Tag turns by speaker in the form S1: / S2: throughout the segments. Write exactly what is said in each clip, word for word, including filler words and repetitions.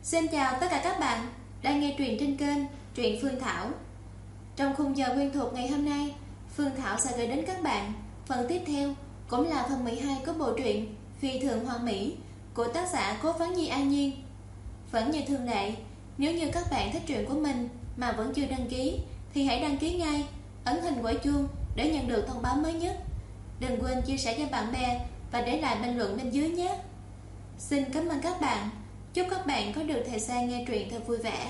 S1: Xin chào tất cả các bạn đang nghe truyện trên kênh Truyện Phương Thảo. Trong khung giờ quen thuộc ngày hôm nay, Phương Thảo sẽ gửi đến các bạn phần tiếp theo, cũng là phần mười hai của bộ truyện Phi Thường Hoàn Mỹ của tác giả Cố Phán Nhi An Nhiên. Vẫn như thường lệ, nếu như các bạn thích truyện của mình mà vẫn chưa đăng ký thì hãy đăng ký ngay, ấn hình quả chuông để nhận được thông báo mới nhất. Đừng quên chia sẻ cho bạn bè và để lại bình luận bên dưới nhé. Xin cảm ơn các bạn. Chúc các bạn có được thời gian nghe truyện thật vui vẻ.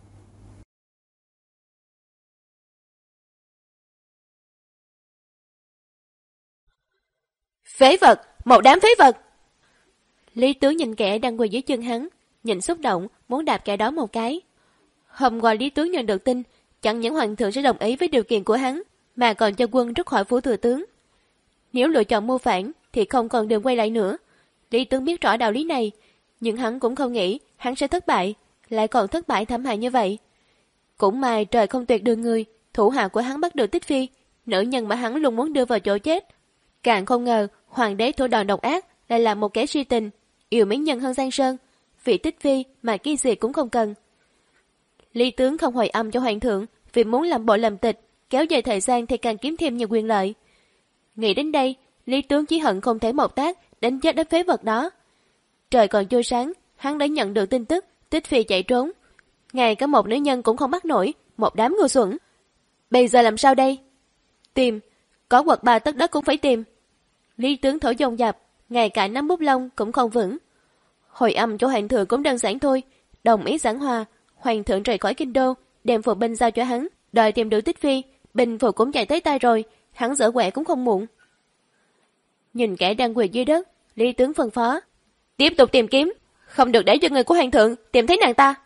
S2: Phế vật, một đám phế vật. Lý Tướng nhìn kẻ đang quỳ dưới chân hắn, nhìn xúc động, muốn đạp kẻ đó một cái. Hôm qua Lý Tướng nhận được tin, chẳng những hoàng thượng sẽ đồng ý với điều kiện của hắn, mà còn cho quân rút khỏi phủ thừa tướng. Nếu lựa chọn mưu phản, thì không còn đường quay lại nữa. Lý Tướng biết rõ đạo lý này, nhưng hắn cũng không nghĩ hắn sẽ thất bại, lại còn thất bại thảm hại như vậy. Cũng may trời không tuyệt đường người, thủ hạ của hắn bắt được Tích Phi, nữ nhân mà hắn luôn muốn đưa vào chỗ chết. Càng không ngờ, hoàng đế thủ đoạn độc ác lại là một kẻ si tình, yêu mỹ nhân hơn Giang Sơn, vị Tích Phi mà cái gì cũng không cần. Lý Tướng không hồi âm cho hoàng thượng vì muốn làm bộ làm tịch, kéo dài thời gian thì càng kiếm thêm nhiều quyền lợi. Nghĩ đến đây, Lý Tướng chỉ hận không thể một tác đánh chết đám phế vật đó. Trời còn chưa sáng, hắn đã nhận được tin tức Tích Phi chạy trốn. Ngay cả một nữ nhân cũng không bắt nổi, một đám ngu xuẩn. Bây giờ làm sao đây? Tìm, có quật ba tất đất cũng phải tìm. Lý Tướng thổi dồn dập, ngay cả nắm bút lông cũng không vững. Hồi âm cho hoàng thượng cũng đơn giản thôi, đồng ý giảng hòa. Hoàng thượng rời khỏi kinh đô, đem phụ binh giao cho hắn, đợi tìm được Tích Phi, binh phụ cũng chạy tới tay rồi, hắn dở quẹ cũng không muộn. Nhìn kẻ đang quỳ dưới đất, Lý Tướng phân phó: tiếp tục tìm kiếm, không được để cho người của hoàng thượng tìm thấy nàng ta.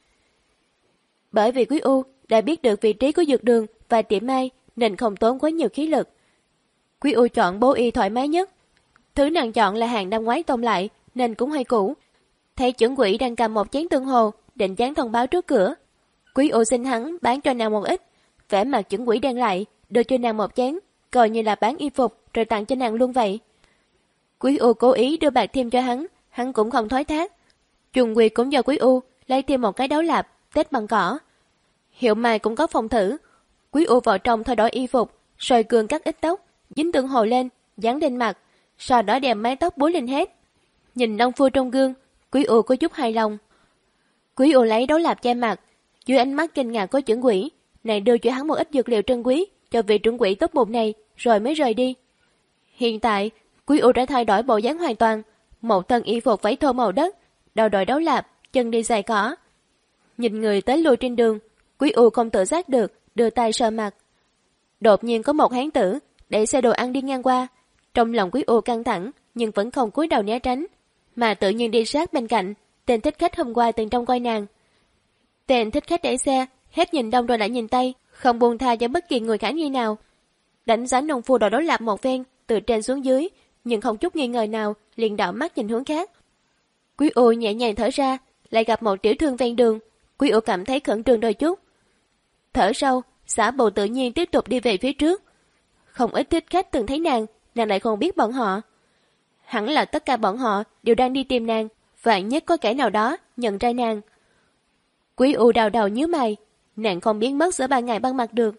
S2: Bởi vì Quý U đã biết được vị trí của dược đường và tiệm mai nên không tốn quá nhiều khí lực. Quý U chọn bố y thoải mái nhất. Thứ nàng chọn là hàng năm ngoái tông lại nên cũng hơi cũ. Thấy chuẩn quỷ đang cầm một chén tương hồ định dán thông báo trước cửa. Quý U xin hắn bán cho nàng một ít. Vẻ mặt chuẩn quỷ đen lại, đưa cho nàng một chén, coi như là bán y phục rồi tặng cho nàng luôn vậy. Quý U cố ý đưa bạc thêm cho hắn, hắn cũng không thoái thác. Chuẩn quỷ cũng do Quý U lấy thêm một cái đấu lạp tết bằng cỏ. Hiệu Mai cũng có phòng thử. Quý U vào trong thay đổi y phục, rồi cường cắt ít tóc, dính tương hồ lên, dán lên mặt, sau đó đem mái tóc búi lên hết. Nhìn nông phu trong gương, Quý U có chút hài lòng. Quý U lấy đấu lạp che mặt, dưới ánh mắt kinh ngạc của chuẩn quỷ, này đưa cho hắn một ít dược liệu trân quý cho vị trưởng quỷ tốt bụng này, rồi mới rời đi. Hiện tại, Quý U đã thay đổi bộ dáng hoàn toàn, một thân y phục vải thô màu đất, đầu đội đấu lạp, chân đi giày cỏ. Nhìn người tới lui trên đường, Quý U không tự giác được, đưa tay sờ mặt. Đột nhiên có một hán tử đẩy xe đồ ăn đi ngang qua, trong lòng Quý U căng thẳng nhưng vẫn không cúi đầu né tránh, mà tự nhiên đi sát bên cạnh tên thích khách hôm qua từng trong coi nàng. Tên thích khách đẩy xe, hết nhìn đông rồi lại nhìn tây, không buông tha cho bất kỳ người khả nghi nào. Đánh giá nông phu đội đấu lạp một phen từ trên xuống dưới, nhưng không chút nghi ngờ nào, liền đảo mắt nhìn hướng khác. Quý U nhẹ nhàng thở ra, lại gặp một tiểu thương ven đường. Quý U cảm thấy khẩn trương đôi chút. Thở sâu, xả bộ tự nhiên tiếp tục đi về phía trước. Không ít thích khách từng thấy nàng, nàng lại không biết bọn họ. Hẳn là tất cả bọn họ đều đang đi tìm nàng, vạn nhất có kẻ nào đó nhận ra nàng. Quý U đào đầu nhíu mày, nàng không biến mất giữa ban ngày ban mặt được.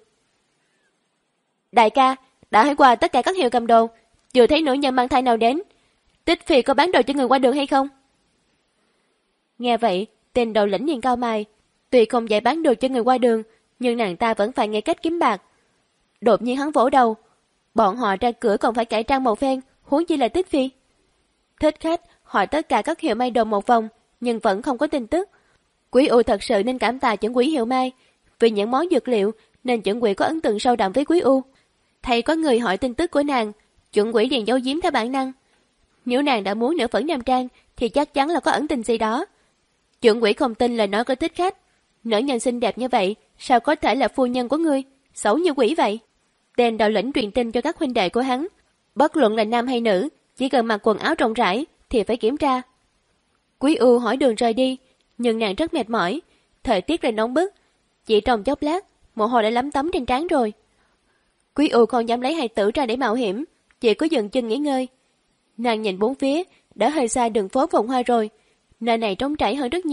S2: Đại ca, đã hỏi qua tất cả các hiệu cầm đồ, chưa thấy nữ nhân mang thai nào đến. Tích Phi có bán đồ cho người qua đường hay không? Nghe vậy, tên đầu lĩnh liền cao mày. Tuy không dạy bán đồ cho người qua đường, nhưng nàng ta vẫn phải nghĩ cách kiếm bạc. Đột nhiên hắn vỗ đầu. Bọn họ ra cửa còn phải cải trang một phen, huống chi là Tích Phi. Thích khách hỏi tất cả các hiệu may đồ một vòng, nhưng vẫn không có tin tức. Quý U thật sự nên cảm tạ chuẩn quỷ hiệu may. Vì những món dược liệu nên chuẩn quỷ có ấn tượng sâu đậm với Quý U. Thấy có người hỏi tin tức của nàng, chuẩn quỷ liền giấu giếm theo bản năng. Nếu nàng đã muốn nửa phẫn nam trang thì chắc chắn là có ẩn tình gì đó. Chuẩn quỷ không tin lời nói của thích khách. Nữ nhân xinh đẹp như vậy, sao có thể là phu nhân của ngươi, xấu như quỷ vậy? Tên đạo lĩnh truyền tin cho các huynh đệ của hắn. Bất luận là nam hay nữ, chỉ cần mặc quần áo rộng rãi thì phải kiểm tra. Quý U hỏi đường rời đi, nhưng nàng rất mệt mỏi. Thời tiết lại nóng bức, chỉ trong chốc lát, mồ hôi đã lấm tấm trên trán rồi. Quý U không dám lấy hài tử ra để mạo hiểm, chỉ có dừng chân nghỉ ngơi. Nàng nhìn bốn phía, đã hơi xa đường phố Phồn Hoa rồi. Nơi này trống trải hơn rất nhiều,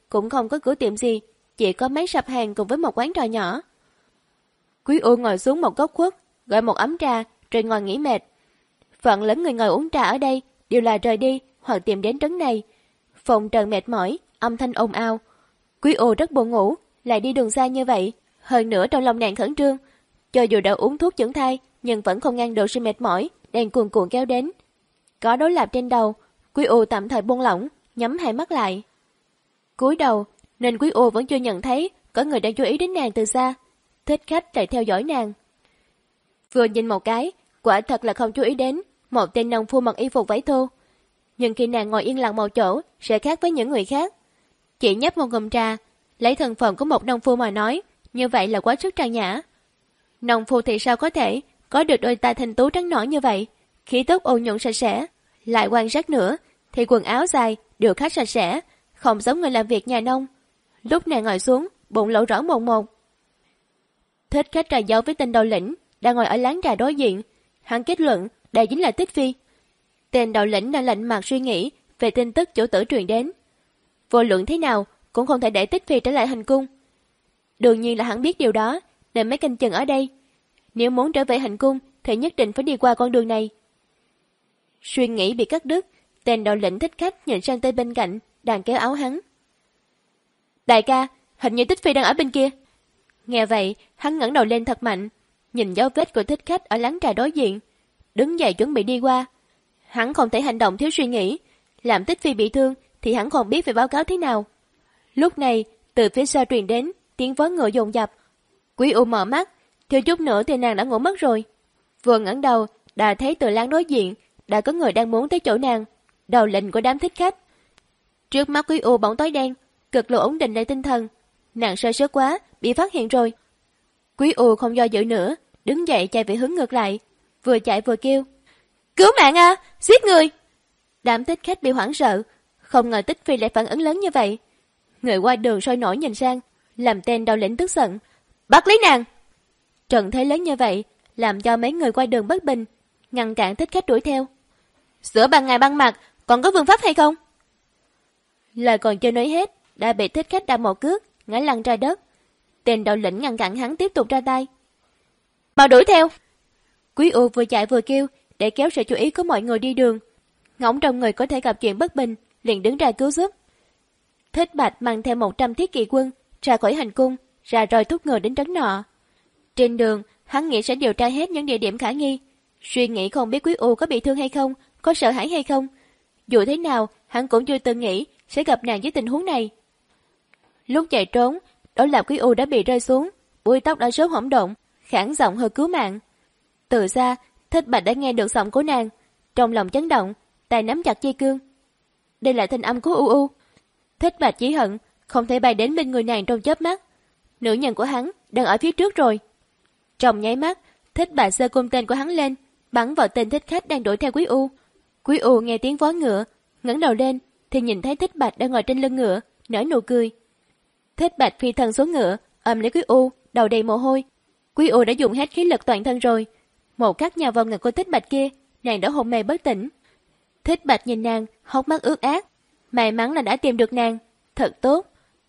S2: cũng không có cửa tiệm gì, chỉ có mấy sạp hàng cùng với một quán trà nhỏ. Quý U ngồi xuống một góc khuất, gọi một ấm trà, rồi ngồi nghỉ mệt. Phần lớn người ngồi uống trà ở đây đều là rời đi hoặc tìm đến trấn này. Phòng trần mệt mỏi, âm thanh ồn ào. Quý U rất buồn ngủ, lại đi đường xa như vậy. Hơn nữa trong lòng nàng khẩn trương. Cho dù đã uống thuốc dưỡng thai, nhưng vẫn không ngăn được sự mệt mỏi, đang cuồn cuộn kéo đến. Có đối lập trên đầu, Quý U tạm thời buông lỏng, nhắm hai mắt lại. Cúi đầu, nên Quý U vẫn chưa nhận thấy có người đang chú ý đến nàng từ xa. Thích Khách lại theo dõi nàng. Vừa nhìn một cái, quả thật là không chú ý đến một tên nông phu mặc y phục vải thô. Nhưng khi nàng ngồi yên lặng một chỗ, sẽ khác với những người khác. Chỉ nhấp một ngụm trà, lấy thân phận của một nông phu mà nói, như vậy là quá sức trang nhã. Nông phu thì sao có thể có được đôi tai thanh tú trắng nõn như vậy, khí tức ôn nhuận sạch sẽ, lại quan sát nữa thì quần áo dài đều khá sạch sẽ, không giống người làm việc nhà nông. Lúc nàng ngồi xuống, bụng lộ rõ mồn một. Thích Khách trà dấu với tên đầu lĩnh đang ngồi ở láng trà đối diện. Hắn kết luận đây chính là Tích Phi. Tên đầu lĩnh đang lạnh mặt suy nghĩ về tin tức chủ tử truyền đến. Vô luận thế nào cũng không thể để Tích Phi trở lại hành cung. Đương nhiên là hắn biết điều đó, nên mới canh chừng ở đây. Nếu muốn trở về hành cung thì nhất định phải đi qua con đường này. Suy nghĩ bị cắt đứt, tên đầu lĩnh Thích Khách nhìn sang tên bên cạnh đang kéo áo hắn. Đại ca, hình như Tích Phi đang ở bên kia. Nghe vậy, hắn ngẩng đầu lên thật mạnh, nhìn dấu vết của Thích Khách ở láng trà đối diện, đứng dậy chuẩn bị đi qua. Hắn không thể hành động thiếu suy nghĩ, làm Tích Phi bị thương thì hắn không biết phải báo cáo thế nào. Lúc này, từ phía sau truyền đến tiếng vó ngựa dồn dập. Quý U mở mắt, thiếu chút nữa thì nàng đã ngủ mất rồi. Vừa ngẩng đầu, đã thấy từ láng đối diện đã có người đang muốn tới chỗ nàng, đầu lĩnh của đám Thích Khách. Trước mắt Quý U bỗng tối đen, cực lộ ổn định lại tinh thần. Nàng sơ suất quá, bị phát hiện rồi. Quý U không do dự nữa, đứng dậy chạy về hướng ngược lại, vừa chạy vừa kêu: Cứu mạng à, giết người! Đám Thích Khách bị hoảng sợ, không ngờ Tích Phi lại phản ứng lớn như vậy. Người qua đường sôi nổi nhìn sang, làm tên đầu lĩnh tức giận: Bắt lấy nàng! Trận thế lớn như vậy, làm cho mấy người qua đường bất bình, ngăn cản Thích Khách đuổi theo. Giữa ban ngày ban mặt, còn có vương pháp hay không? Lời còn chưa nói hết, đã bị Thích Khách đạp một cước, ngã lăn ra đất. Tên đầu lĩnh ngăn cản hắn tiếp tục ra tay. Mau đuổi theo! Quý U vừa chạy vừa kêu để kéo sự chú ý của mọi người đi đường. Ngóng trong người có thể gặp chuyện bất bình, liền đứng ra cứu giúp. Thích Bạch mang theo một trăm thiết kỵ quân ra khỏi hành cung, ra rồi thúc ngựa đến trấn nọ. Trên đường, hắn nghĩ sẽ điều tra hết những địa điểm khả nghi, suy nghĩ không biết Quý U có bị thương hay không, có sợ hãi hay không. Dù thế nào, hắn cũng chưa từng nghĩ sẽ gặp nàng với tình huống này. Lúc chạy trốn, đó là Quý U đã bị rơi xuống, búi tóc đã sớm hỗn độn, khản giọng hơi cứu mạng. Từ xa, Thích Bạch đã nghe được giọng của nàng, trong lòng chấn động, tay nắm chặt dây cương. Đây là thanh âm của U U. Thích Bạch chỉ hận không thể bay đến bên người nàng trong chớp mắt. Nữ nhân của hắn đang ở phía trước rồi. Trong nháy mắt, Thích Bạch giơ cung tên của hắn lên, bắn vào tên Thích Khách đang đuổi theo Quý U. Quý U nghe tiếng vó ngựa, ngẩng đầu lên thì nhìn thấy Thích Bạch đang ngồi trên lưng ngựa, nở nụ cười. Thích Bạch phi thân xuống ngựa, ôm lấy Quý U, đầu đầy mồ hôi. Quý U đã dùng hết khí lực toàn thân rồi. Một cắt nhào vào ngực của Thích Bạch kia, nàng đã hôn mê bất tỉnh. Thích Bạch nhìn nàng, hốc mắt ướt át. May mắn là đã tìm được nàng, thật tốt.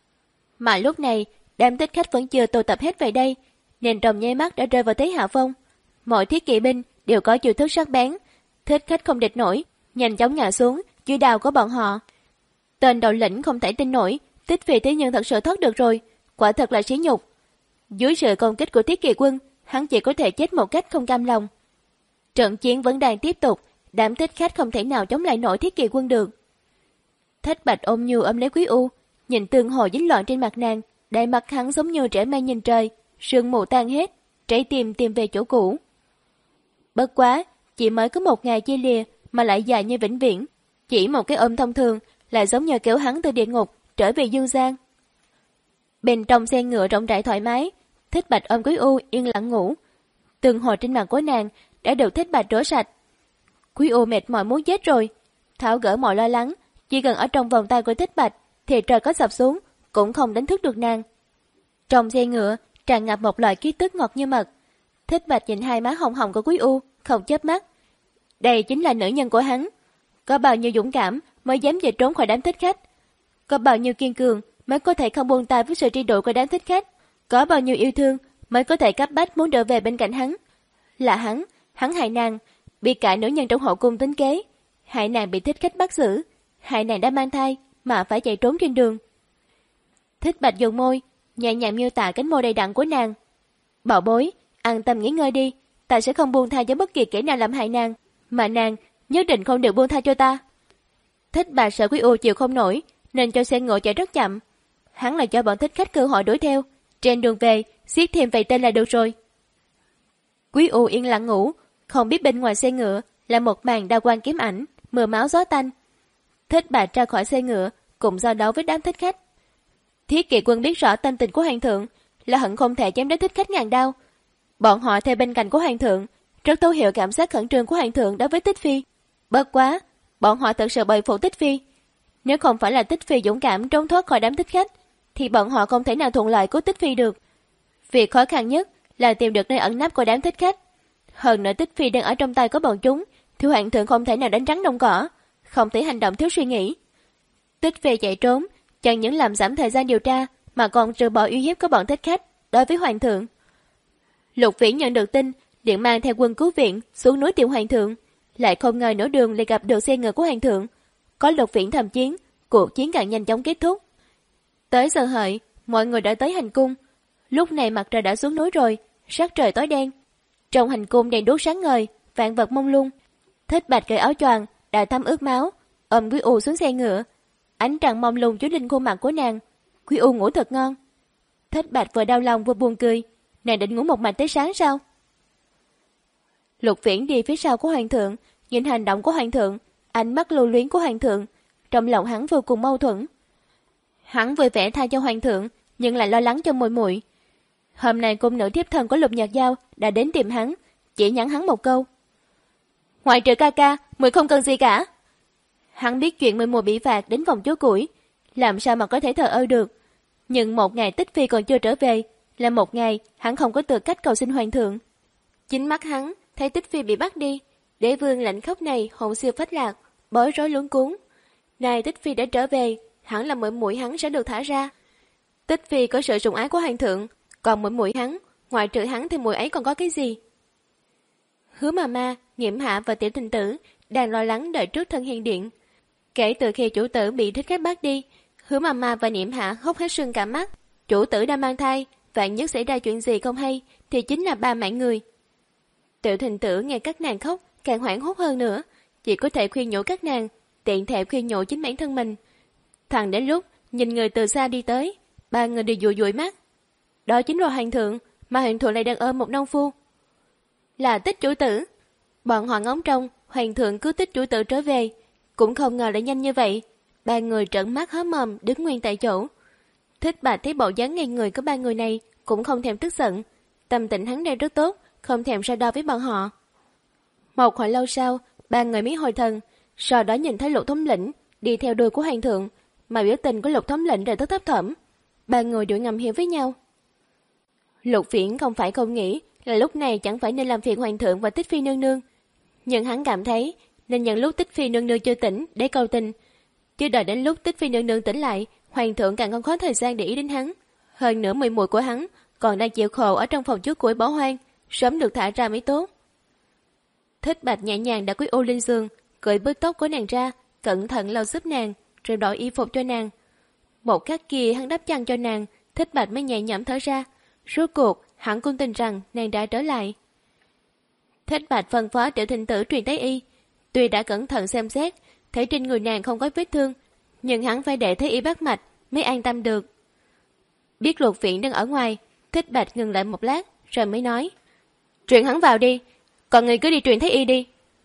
S2: Mà lúc này, đám Thích Khách vẫn chưa tụ tập hết về đây, nên trong nháy mắt đã rơi vào thế hạ phong. Mọi thiết kỵ binh đều có chiêu thức sắc bén, Thích Khách không địch nổi, nhanh chóng ngã xuống dưới đao của bọn họ. Tên đầu lĩnh không thể tin nổi, Tích Phi thế nhưng thật sự thoát được rồi, quả thật là sỉ nhục. Dưới sự công kích của thiết kỵ quân, hắn chỉ có thể chết một cách không cam lòng. Trận chiến vẫn đang tiếp tục, đám Thích Khách không thể nào chống lại nổi thiết kỵ quân được. Thích Bạch ôm nhu ôm lấy Quý U, nhìn tương hồ dính loạn trên mặt nàng, đại mặt hắn giống như trẻ mây nhìn trời, sương mù tan hết, trái tim tìm về chỗ cũ. Bất quá, chỉ mới có một ngày chia lìa mà lại dài như vĩnh viễn, chỉ một cái ôm thông thường lại giống như kéo hắn từ địa ngục trở về dương gian. Bên trong xe ngựa rộng rãi thoải mái, Thích Bạch ôm Quý U yên lặng ngủ. Từng hồi trên mặt của nàng đã được Thích Bạch rửa sạch. Quý U mệt mỏi muốn chết rồi, tháo gỡ mọi lo lắng, chỉ cần ở trong vòng tay của Thích Bạch thì trời có sập xuống cũng không đánh thức được nàng. Trong xe ngựa tràn ngập một loại ký tức ngọt như mật. Thích Bạch nhìn hai má hồng hồng của Quý U, không chớp mắt. Đây chính là nữ nhân của hắn. Có bao nhiêu dũng cảm mới dám về trốn khỏi đám Thích Khách, có bao nhiêu kiên cường mới có thể không buông tay với sự tri đuổi của đám thích khách. Có bao nhiêu yêu thương mới có thể cấp bách muốn trở về bên cạnh hắn. Là hắn, hắn hại nàng, bị cả nữ nhân trong hậu cung tính kế, hại nàng bị thích khách bắt giữ, hại nàng đã mang thai mà phải chạy trốn trên đường. Thích Bạch dùng môi, nhẹ nhàng miêu tả cánh môi đầy đặn của nàng. Bảo bối, an tâm nghỉ ngơi đi, ta sẽ không buông tha cho bất kỳ kẻ nào làm hại nàng, mà nàng nhất định không được buông tha cho ta. Thích Bạch sợ Quý U chịu không nổi, nên cho xe ngựa chạy rất chậm. Hắn là cho bọn thích khách cơ hội đuổi theo, trên đường về giết thêm vài tên là được rồi. Quý U yên lặng ngủ, không biết bên ngoài xe ngựa là một màn đao quang kiếm ảnh, mưa máu gió tanh. Thích Bạch ra khỏi xe ngựa, cùng giao đấu với đám thích khách. Thiết Kỵ quân biết rõ tâm tình của hoàng thượng, là hận không thể chém đến thích khách ngàn đao. Bọn họ theo bên cạnh của hoàng thượng, rất thấu hiểu cảm giác khẩn trương của hoàng thượng đối với Tích Phi. Bất quá, bọn họ thật sự bội phục Tích Phi. Nếu không phải là Tích Phi dũng cảm trốn thoát khỏi đám thích khách, thì bọn họ không thể nào thuận lợi cứu Tích Phi được. Việc khó khăn nhất là tìm được nơi ẩn nấp của đám thích khách. Hơn nữa Tích Phi đang ở trong tay của bọn chúng, thì hoàng thượng không thể nào đánh trắng đông cỏ, không thể hành động thiếu suy nghĩ. Tích Phi chạy trốn, chẳng những làm giảm thời gian điều tra, mà còn trừ bỏ uy hiếp của bọn thích khách đối với hoàng thượng. Lục Viễn nhận được tin, liền mang theo quân cứu viện xuống núi tìm hoàng thượng, lại không ngờ nửa đường lại gặp được xe ngựa của hoàng thượng. Có Lục Viễn thầm chiến, cuộc chiến càng nhanh chóng kết thúc. Tới giờ hợi, mọi người đã tới hành cung. Lúc này mặt trời đã xuống núi rồi, sắc trời tối đen. Trong hành cung đèn đuốc sáng ngời, vạn vật mông lung. Thích Bạch cởi áo choàng đã thấm ướt máu, ôm Quý U xuống xe ngựa. Ánh trăng mông lung chiếu lên khuôn mặt của nàng. Quý U ngủ thật ngon. Thích Bạch vừa đau lòng vừa buồn cười. Nàng định ngủ một mạch tới sáng sao? Lục Viễn đi phía sau của hoàng thượng, nhìn hành động của hoàng thượng, ánh mắt lưu luyến của hoàng thượng, trong lòng hắn vô cùng mâu thuẫn. Hắn vui vẻ tha cho hoàng thượng, nhưng lại lo lắng cho muội muội. Hôm nay cung nữ thiếp thân của Lục Nhạc Giao đã đến tìm hắn, chỉ nhắn hắn một câu: ngoại trừ ca ca, muội không cần gì cả. Hắn biết chuyện muội muội bị phạt đến vòng chó củi, làm sao mà có thể thờ ơ được. Nhưng một ngày Tích Phi còn chưa trở về, là một ngày hắn không có tư cách cầu xin hoàng thượng. Chính mắt hắn thấy Tích Phi bị bắt đi, đế vương lạnh khóc này hồn siêu phách lạc, bối rối luống cuống. Nay Tích Phi đã trở về, hẳn là muội muội hắn sẽ được thả ra. Tích Phi có sự sủng ái của hoàng thượng, còn muội muội hắn, ngoại trừ hắn thì muội ấy còn có cái gì? Hứa mà ma, Nghiễm Hạ và Tiểu Tình Tử đang lo lắng đợi trước thân hiền điện. Kể từ khi chủ tử bị thích khách bắt đi, Hứa mà ma và Nghiễm Hạ hốc hết sưng cả mắt. Chủ tử đang mang thai, vạn nhất xảy ra chuyện gì không hay thì chính là ba mạng người. Tiểu Tình Tử nghe các nàng khóc càng hoảng hốt hơn nữa, chỉ có thể khuyên nhủ các nàng, tiện thể khuyên nhủ chính bản thân mình. Thằng đến lúc nhìn người từ xa đi tới, ba người đều dụi dụi mắt. Đó chính là hoàng thượng, mà hoàng thượng lại đang ôm một nông phu. Là Tích chủ tử. Bọn họ ngóng trông hoàng thượng cứu Tích chủ tử trở về, cũng không ngờ lại nhanh như vậy. Ba người trợn mắt há mồm đứng nguyên tại chỗ. Thích Bạch thấy bộ dáng ngây người của ba người này cũng không thèm tức giận, tâm tình hắn đang rất tốt, không thèm so đo với bọn họ. Một hồi lâu sau, ba người mới hồi thần, sau đó nhìn thấy Lục thống lĩnh đi theo đuôi của hoàng thượng, mà biểu tình của Lục thống lĩnh đều rất thấp thỏm. Ba người đều ngầm hiểu với nhau. Lục Viễn không phải không nghĩ là lúc này chẳng phải nên làm phiền hoàng thượng và Tích Phi nương nương, nhưng hắn cảm thấy nên nhận lúc Tích Phi nương nương chưa tỉnh để cầu tình, chứ đợi đến lúc Tích Phi nương nương tỉnh lại, hoàng thượng càng không có thời gian để ý đến hắn. Hơn nữa muội muội của hắn còn đang chịu khổ ở trong phòng chứa củi bỏ hoang, sớm được thả ra mới tốt. Thích Bạch nhẹ nhàng đã Quý U lên giường, cởi bớt tóc của nàng ra, cẩn thận lau giúp nàng, rồi đổi y phục cho nàng. Một khắc kia hắn đắp chăn cho nàng, Thích Bạch mới nhẹ nhõm thở ra. Rốt cuộc hắn cũng tin rằng nàng đã trở lại. Thích Bạch phân phó Tiểu Tình Tử truyền tới y. Tuy đã cẩn thận xem xét, thấy trên người nàng không có vết thương, nhưng hắn phải để thấy y bắt mạch mới an tâm được. Biết Lục Viễn đang ở ngoài, Thích Bạch ngừng lại một lát rồi mới nói: truyền hắn vào đi, còn người cứ đi truyền thấy y đi.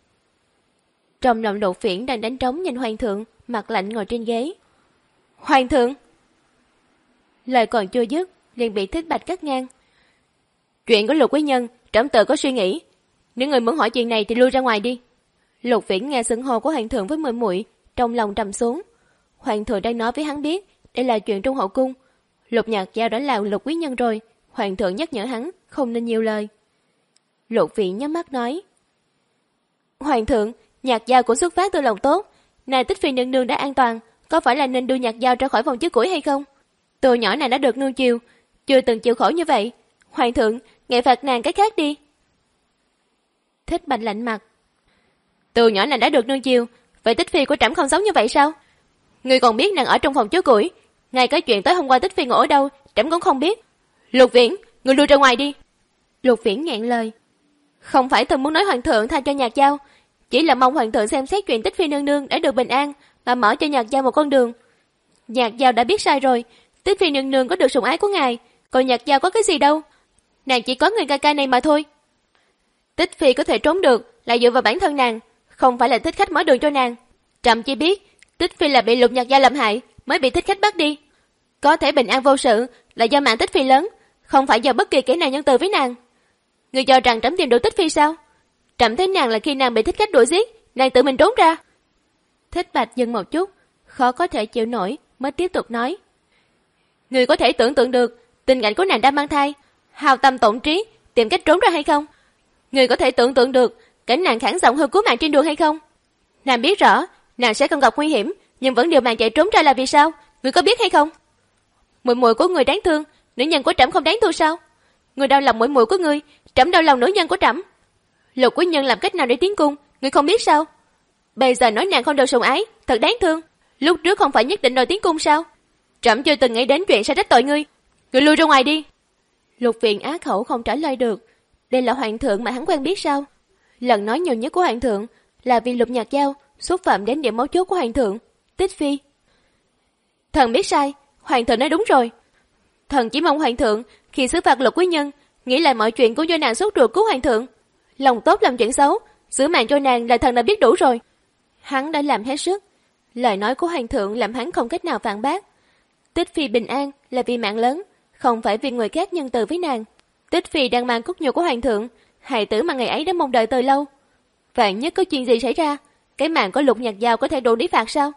S2: Trong lòng Lục Viễn đang đánh trống nhìn hoàng thượng, mặt lạnh ngồi trên ghế. Hoàng thượng! Lời còn chưa dứt liền bị Thích Bạch cắt ngang. Chuyện của Lục quý nhân trẫm tự có suy nghĩ, nếu người muốn hỏi chuyện này thì lui ra ngoài đi. Lục Viễn nghe xưng hô của hoàng thượng với muội muội, trong lòng trầm xuống. Hoàng thượng đang nói với hắn biết đây là chuyện trong hậu cung. Lục Nhạc Giao đã là Lục quý nhân rồi, hoàng thượng nhắc nhở hắn không nên nhiều lời. Lục Viễn nhắm mắt nói: Hoàng thượng, Nhạc Giao cũng xuất phát từ lòng tốt, này Tích Phi nương nương đã an toàn, có phải là nên đưa Nhạc Giao ra khỏi vòng chứa củi hay không? Từ nhỏ nàng đã được nuông chiều, chưa từng chịu khổ như vậy. Hoàng thượng, ngài phạt nàng cái khác đi. Thích Bạch lạnh mặt. Từ nhỏ nàng đã được nuông chiều, vậy Tích Phi của trẫm không sống như vậy sao? Ngươi còn biết nàng ở trong phòng chứa củi, ngay cái chuyện tới hôm qua Tích Phi ngủ ở đâu, trẫm cũng không biết. Lục Viễn, ngươi lui ra ngoài đi. Lục Viễn nghẹn lời. Không phải thần muốn nói hoàng thượng tha cho Nhạc Giao, chỉ là mong hoàng thượng xem xét chuyện Tích Phi nương nương đã được bình an mà mở cho Nhạc Giao một con đường. Nhạc Giao đã biết sai rồi, Tích Phi nương nương có được sủng ái của ngài, còn Nhạc Giao có cái gì đâu, nàng chỉ có người ca ca này mà thôi. Tích Phi có thể trốn được là dựa vào bản thân nàng, không phải là thích khách mở đường cho nàng. Trẫm chỉ biết Tích Phi là bị Lục Nhạc Giao làm hại mới bị thích khách bắt đi. Có thể bình an vô sự là do mạng Tích Phi lớn, không phải do bất kỳ kẻ nào nhân từ với nàng. Người cho rằng trẫm tìm được Tích Phi sao? Trẫm thấy nàng là khi nàng bị thích khách đuổi giết, nàng tự mình trốn ra. Thích Bạch dừng một chút, khó có thể chịu nổi mới tiếp tục nói. Người có thể tưởng tượng được tình cảnh của nàng đang mang thai, hao tâm tổn trí tìm cách trốn ra hay không? Người có thể tưởng tượng được cảnh nàng khản giọng hô cứu mạng trên đường hay không? Nàng biết rõ nàng sẽ không gặp nguy hiểm, nhưng vẫn điều mạng chạy trốn ra là vì sao? Người có biết hay không? Muội muội của người đáng thương, nữ nhân của trẫm không đáng thương sao? Người đau lòng muội muội của người, trẫm đau lòng nữ nhân của trẫm. Lục quý nhân làm cách nào để tiến cung, người không biết sao? Bây giờ nói nàng không được sủng ái, thật đáng thương. Lúc trước không phải nhất định đòi tiến cung sao? Trẫm chưa từng nghĩ đến chuyện sẽ trách tội ngươi. Người lui ra ngoài đi. Lục Viện á khẩu không trả lời được. Đây là hoàng thượng mà hắn quen biết sao? Lần nói nhiều nhất của hoàng thượng là vì Lục Nhạc Giao xúc phạm đến điểm mấu chốt của hoàng thượng, Tích Phi. Thần biết sai, hoàng thượng nói đúng rồi. Thần chỉ mong hoàng thượng khi xử phạt Lục quý nhân nghĩ lại mọi chuyện cũng do nàng sốt ruột cứu hoàng thượng. Lòng tốt làm chuyện xấu, giữ mạng cho nàng là thần đã biết đủ rồi. Hắn đã làm hết sức. Lời nói của hoàng thượng làm hắn không cách nào phản bác. Tích Phi bình an là vì mạng lớn, không phải vì người khác nhân từ với nàng. Tích Phi đang mang cốt nhục của hoàng thượng, hài tử mà ngày ấy đã mong đợi từ lâu. Vạn nhất có chuyện gì xảy ra, cái mạng của Lục Nhạc Giao có thể đủ lý phạt sao?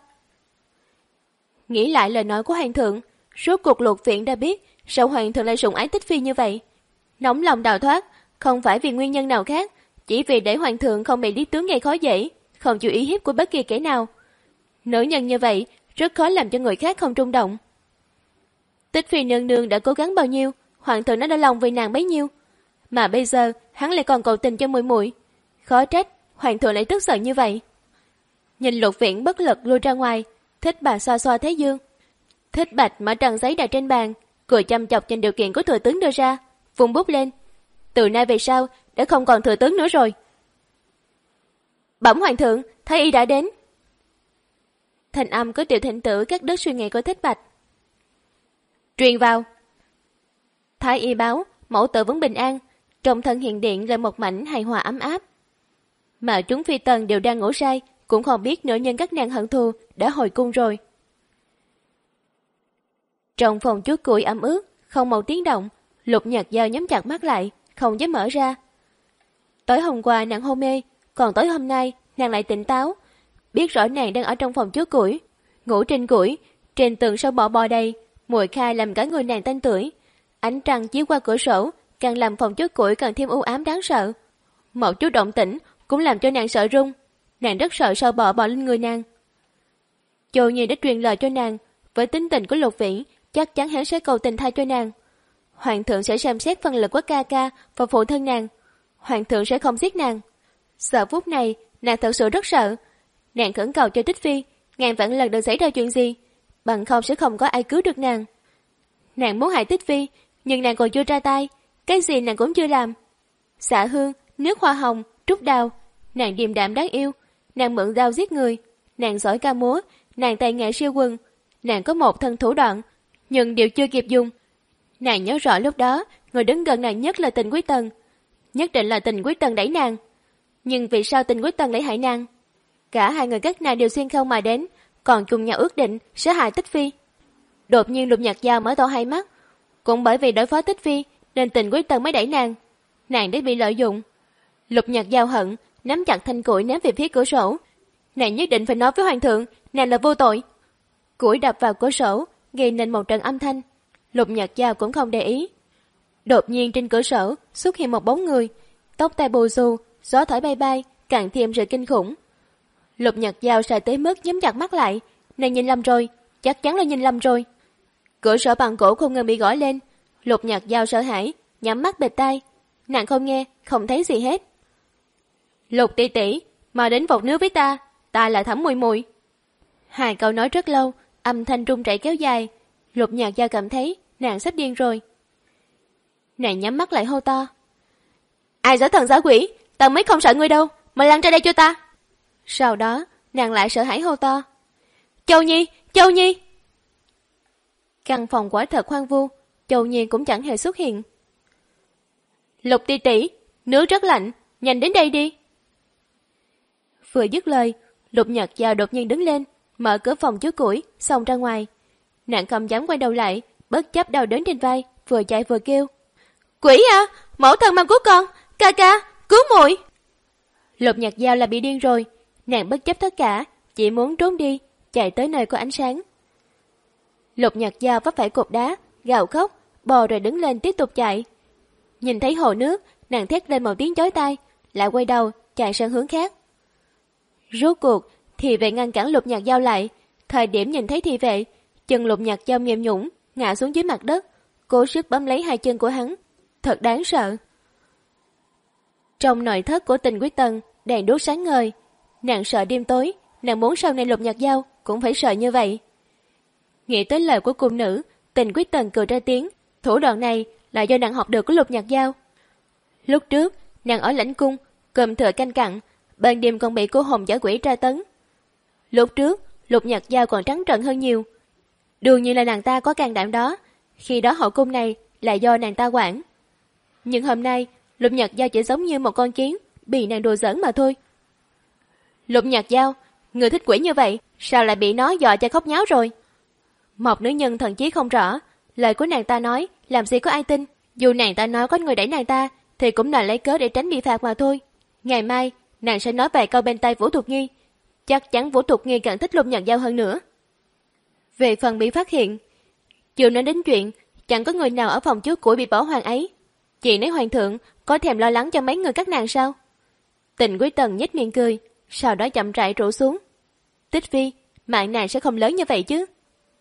S2: Nghĩ lại lời nói của hoàng thượng, rốt cuộc Lục Viện đã biết sao hoàng thượng lại sủng ái Tích Phi như vậy. Nóng lòng đào thoát, không phải vì nguyên nhân nào khác, chỉ vì để hoàng thượng không bị lý tướng gây khó dễ, không chịu ý hiếp của bất kỳ kẻ nào. Nữ nhân như vậy rất khó làm cho người khác không rung động. Tích Phi nương nương đã cố gắng bao nhiêu, hoàng thượng đã đau lòng vì nàng bấy nhiêu, mà bây giờ hắn lại còn cầu tình cho muội muội, khó trách hoàng thượng lại tức giận như vậy. Nhìn Lục Viễn bất lực lui ra ngoài, Thích Bạch xoa xoa thái dương. Thích Bạch mở trang giấy đặt trên bàn, cười chăm chọc trên điều kiện của thừa tướng đưa ra, vung bút lên. Từ nay về sau đã không còn thừa tướng nữa rồi. Bẩm hoàng thượng, thái y đã đến. Thành âm có Triệu Thịnh Tử cắt đứt suy nghĩ của Thích Bạch. Truyền vào. Thái y báo mẫu tử vẫn bình an, trong thân hiện điện là một mảnh hài hòa ấm áp. Mà chúng phi tần đều đang ngủ say, cũng không biết nữ nhân các nàng hận thù đã hồi cung rồi. Trong phòng chuốt củi ẩm ướt, không một tiếng động, Lục Nhạc Giao nhắm chặt mắt lại, không dám mở ra. Tối hôm qua nàng hôn mê, còn tối hôm nay nàng lại tỉnh táo, biết rõ nàng đang ở trong phòng chuốt củi, ngủ trên củi, trên tường sâu bọ bò đầy, mùi khai làm cả người nàng tanh tưởi. Ánh trăng chiếu qua cửa sổ, càng làm phòng chuốt củi càng thêm u ám đáng sợ. Một chút động tĩnh cũng làm cho nàng sợ run, nàng rất sợ sâu bọ bò lên người nàng. Châu Nhi đã truyền lời cho nàng, với tính tình của Lục Viễn, chắc chắn hắn sẽ cầu tình tha cho nàng. Hoàng thượng sẽ xem xét phân lực của ca ca và phụ thân nàng. Hoàng thượng sẽ không giết nàng. Giờ phút này, nàng thật sự rất sợ. Nàng khẩn cầu cho Tích Phi, ngàn vạn lần đừng xảy ra chuyện gì, bằng không sẽ không có ai cứu được nàng. Nàng muốn hại Tích Phi, nhưng nàng còn chưa ra tay, cái gì nàng cũng chưa làm. Xạ hương, nước hoa hồng, trúc đào, nàng điềm đạm đáng yêu, nàng mượn dao giết người, nàng giỏi ca múa, nàng tài nghệ siêu quần, nàng có một thân thủ đoạn, nhưng đều chưa kịp dùng. Nàng nhớ rõ lúc đó, người đứng gần nàng nhất là Tình Quý Tần, nhất định là Tình Quý Tần đẩy nàng. Nhưng vì sao Tình Quý Tần đẩy hại nàng? Cả hai người các nàng đều xuyên không mà đến, còn cùng nhau ước định sẽ hại Tích Phi. Đột nhiên Lục Nhạc Giao mở to hai mắt, cũng bởi vì đối phó Tích Phi nên Tình Quý Tần mới đẩy nàng. Nàng đã bị lợi dụng. Lục Nhạc Giao hận, nắm chặt thanh củi ném về phía cửa sổ. Nàng nhất định phải nói với hoàng thượng, nàng là vô tội. Củi đập vào cửa sổ, gây nên một trận âm thanh. Lục Nhạc Giao cũng không để ý. Đột nhiên trên cửa sổ xuất hiện một bóng người, tóc tai bù xù, gió thổi bay bay, càng thêm sự kinh khủng. Lục Nhạc Giao sợ tới mức nhắm chặt mắt lại. Nàng nhìn lầm rồi, chắc chắn là nhìn lầm rồi. Cửa sổ bằng gỗ không ngừng bị gõ lên. Lục Nhật Giao sợ hãi, nhắm mắt bịt tai. Nàng không nghe, không thấy gì hết. Lục tỷ tỷ, mà đến vột nước với ta, ta là Thẩm Mùi Mùi. Hai câu nói rất lâu, âm thanh rung rẩy kéo dài. Lục Nhật Giao cảm thấy nàng sắp điên rồi. Nàng nhắm mắt lại hô to. Ai giả thần giả quỷ, ta mới không sợ ngươi đâu, mà lăn ra đây cho ta. Sau đó, nàng lại sợ hãi hô to. Châu Nhi, Châu Nhi. Căn phòng quả thật hoang vu, Châu Nhi cũng chẳng hề xuất hiện. Lục tỷ tỷ, nước rất lạnh, nhanh đến đây đi. Vừa dứt lời, Lục Nhật Giao đột nhiên đứng lên, mở cửa phòng chứa củi, xông ra ngoài. Nàng không dám quay đầu lại, bất chấp đau đớn trên vai, vừa chạy vừa kêu. Quỷ à, mẫu thân mang cứu con, ca ca, cứu muội. Lục Nhật Giao là bị điên rồi, nàng bất chấp tất cả, chỉ muốn trốn đi, chạy tới nơi có ánh sáng. Lục Nhật Giao vấp phải cột đá, gào khóc, bò rồi đứng lên tiếp tục chạy. Nhìn thấy hồ nước, nàng thét lên một tiếng chói tai, lại quay đầu chạy sang hướng khác. Rốt cuộc thì vệ ngăn cản Lục Nhật Giao lại. Thời điểm nhìn thấy thị vệ, chân Lục Nhật Giao mềm nhũn ngã xuống dưới mặt đất, cố sức bấm lấy hai chân của hắn. Thật đáng sợ. Trong nội thất của Tình Quyết Tần, đèn đuốc sáng ngời. Nàng sợ đêm tối, nàng muốn sau này Lục Nhật Giao cũng phải sợ như vậy. Nghĩ tới lời của cung nữ, Tình Quyết Tần cười ra tiếng. Thủ đoạn này là do nàng học được của Lục Nhật Giao. Lúc trước, nàng ở lãnh cung, cơm thừa canh cặn, ban đêm còn bị cô hồn giả quỷ tra tấn. Lúc trước, Lục Nhật Giao còn trắng trợn hơn nhiều. Đương nhiên là nàng ta có can đảm đó, khi đó hậu cung này là do nàng ta quản. Nhưng hôm nay, Lục Nhật Giao chỉ giống như một con kiến, bị nàng đùa giỡn mà thôi. Lục Nhật Giao, người thích quỷ như vậy, sao lại bị nó dọa cho khóc nháo rồi? Một nữ nhân thần chí không rõ, lời của nàng ta nói, làm gì có ai tin. Dù nàng ta nói có người đẩy nàng ta, thì cũng là lấy cớ để tránh bị phạt mà thôi. Ngày mai, nàng sẽ nói vài câu bên tay Vũ Thục Nghi. Chắc chắn Vũ Thục Nghi càng thích Lục Nhật Giao hơn nữa. Về phần bị phát hiện, chưa nói đến chuyện, chẳng có người nào ở phòng chứa củi bị bỏ hoang ấy. Chị nói hoàng thượng có thèm lo lắng cho mấy người các nàng sao? Tình Quý Tần nhếch miệng cười, sau đó chậm rãi rủ xuống. Tích Phi, mạng nàng sẽ không lớn như vậy chứ?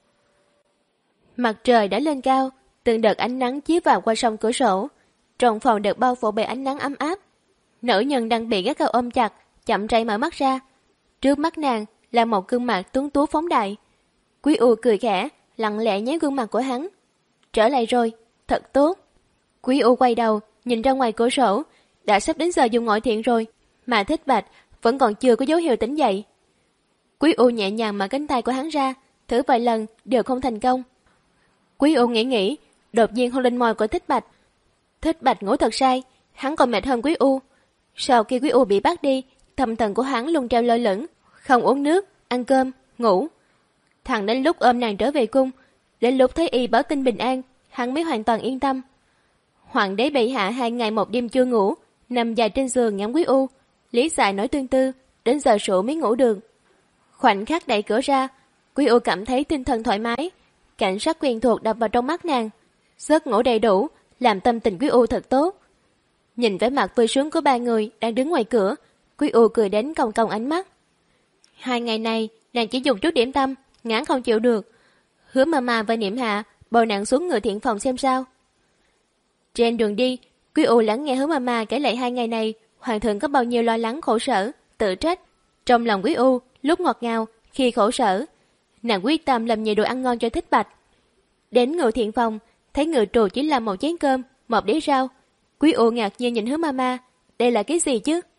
S2: Mặt trời đã lên cao, từng đợt ánh nắng chiếu vào qua sông cửa sổ. Trong phòng được bao phủ bởi ánh nắng ấm áp. Nữ nhân đang bị gắt gao ôm chặt, chậm rãi mở mắt ra. Trước mắt nàng là một gương mặt tuấn tú phóng đại. Quý U cười khẽ, lặng lẽ nhéo gương mặt của hắn. Trở lại rồi, thật tốt. Quý U quay đầu, nhìn ra ngoài cửa sổ, đã sắp đến giờ dùng ngoại thiện rồi, mà Thích Bạch vẫn còn chưa có dấu hiệu tỉnh dậy. Quý U nhẹ nhàng mở cánh tay của hắn ra, thử vài lần đều không thành công. Quý U nghĩ nghĩ, đột nhiên hôn lên môi của Thích Bạch. Thích Bạch ngủ thật sai, hắn còn mệt hơn Quý U. Sau khi Quý U bị bắt đi, tâm thần của hắn luôn treo lơ lửng, không uống nước, ăn cơm, ngủ. Thằng đến lúc ôm nàng trở về cung, đến lúc thấy y báo tin bình an, hắn mới hoàn toàn yên tâm. Hoàng đế bệ hạ hai ngày một đêm chưa ngủ, nằm dài trên giường ngắm Quý U, lý giải nói tương tư, đến giờ sổ mới ngủ được. Khoảnh khắc đẩy cửa ra, Quý U cảm thấy tinh thần thoải mái, cảnh sắc quen thuộc đập vào trong mắt nàng, giấc ngủ đầy đủ, làm tâm tình Quý U thật tốt. Nhìn vẻ mặt vui sướng của ba người đang đứng ngoài cửa, Quý U cười đến cong cong ánh mắt. Hai ngày này, nàng chỉ dùng chút điểm tâm, ngán không chịu được. Hứa Mama và Niệm Hạ bồi nàng xuống ngự thiện phòng xem sao. Trên đường đi, Quý U lắng nghe Hứa Mama kể lại hai ngày này hoàng thượng có bao nhiêu lo lắng khổ sở, tự trách. Trong lòng Quý U lúc ngọt ngào, khi khổ sở, nàng quyết tâm làm nhiều đồ ăn ngon cho Thích Bạch. Đến ngự thiện phòng, thấy ngự trù chỉ làm một chén cơm, một đĩa rau. Quý U ngạc nhiên nhìn Hứa Mama, đây là cái gì chứ?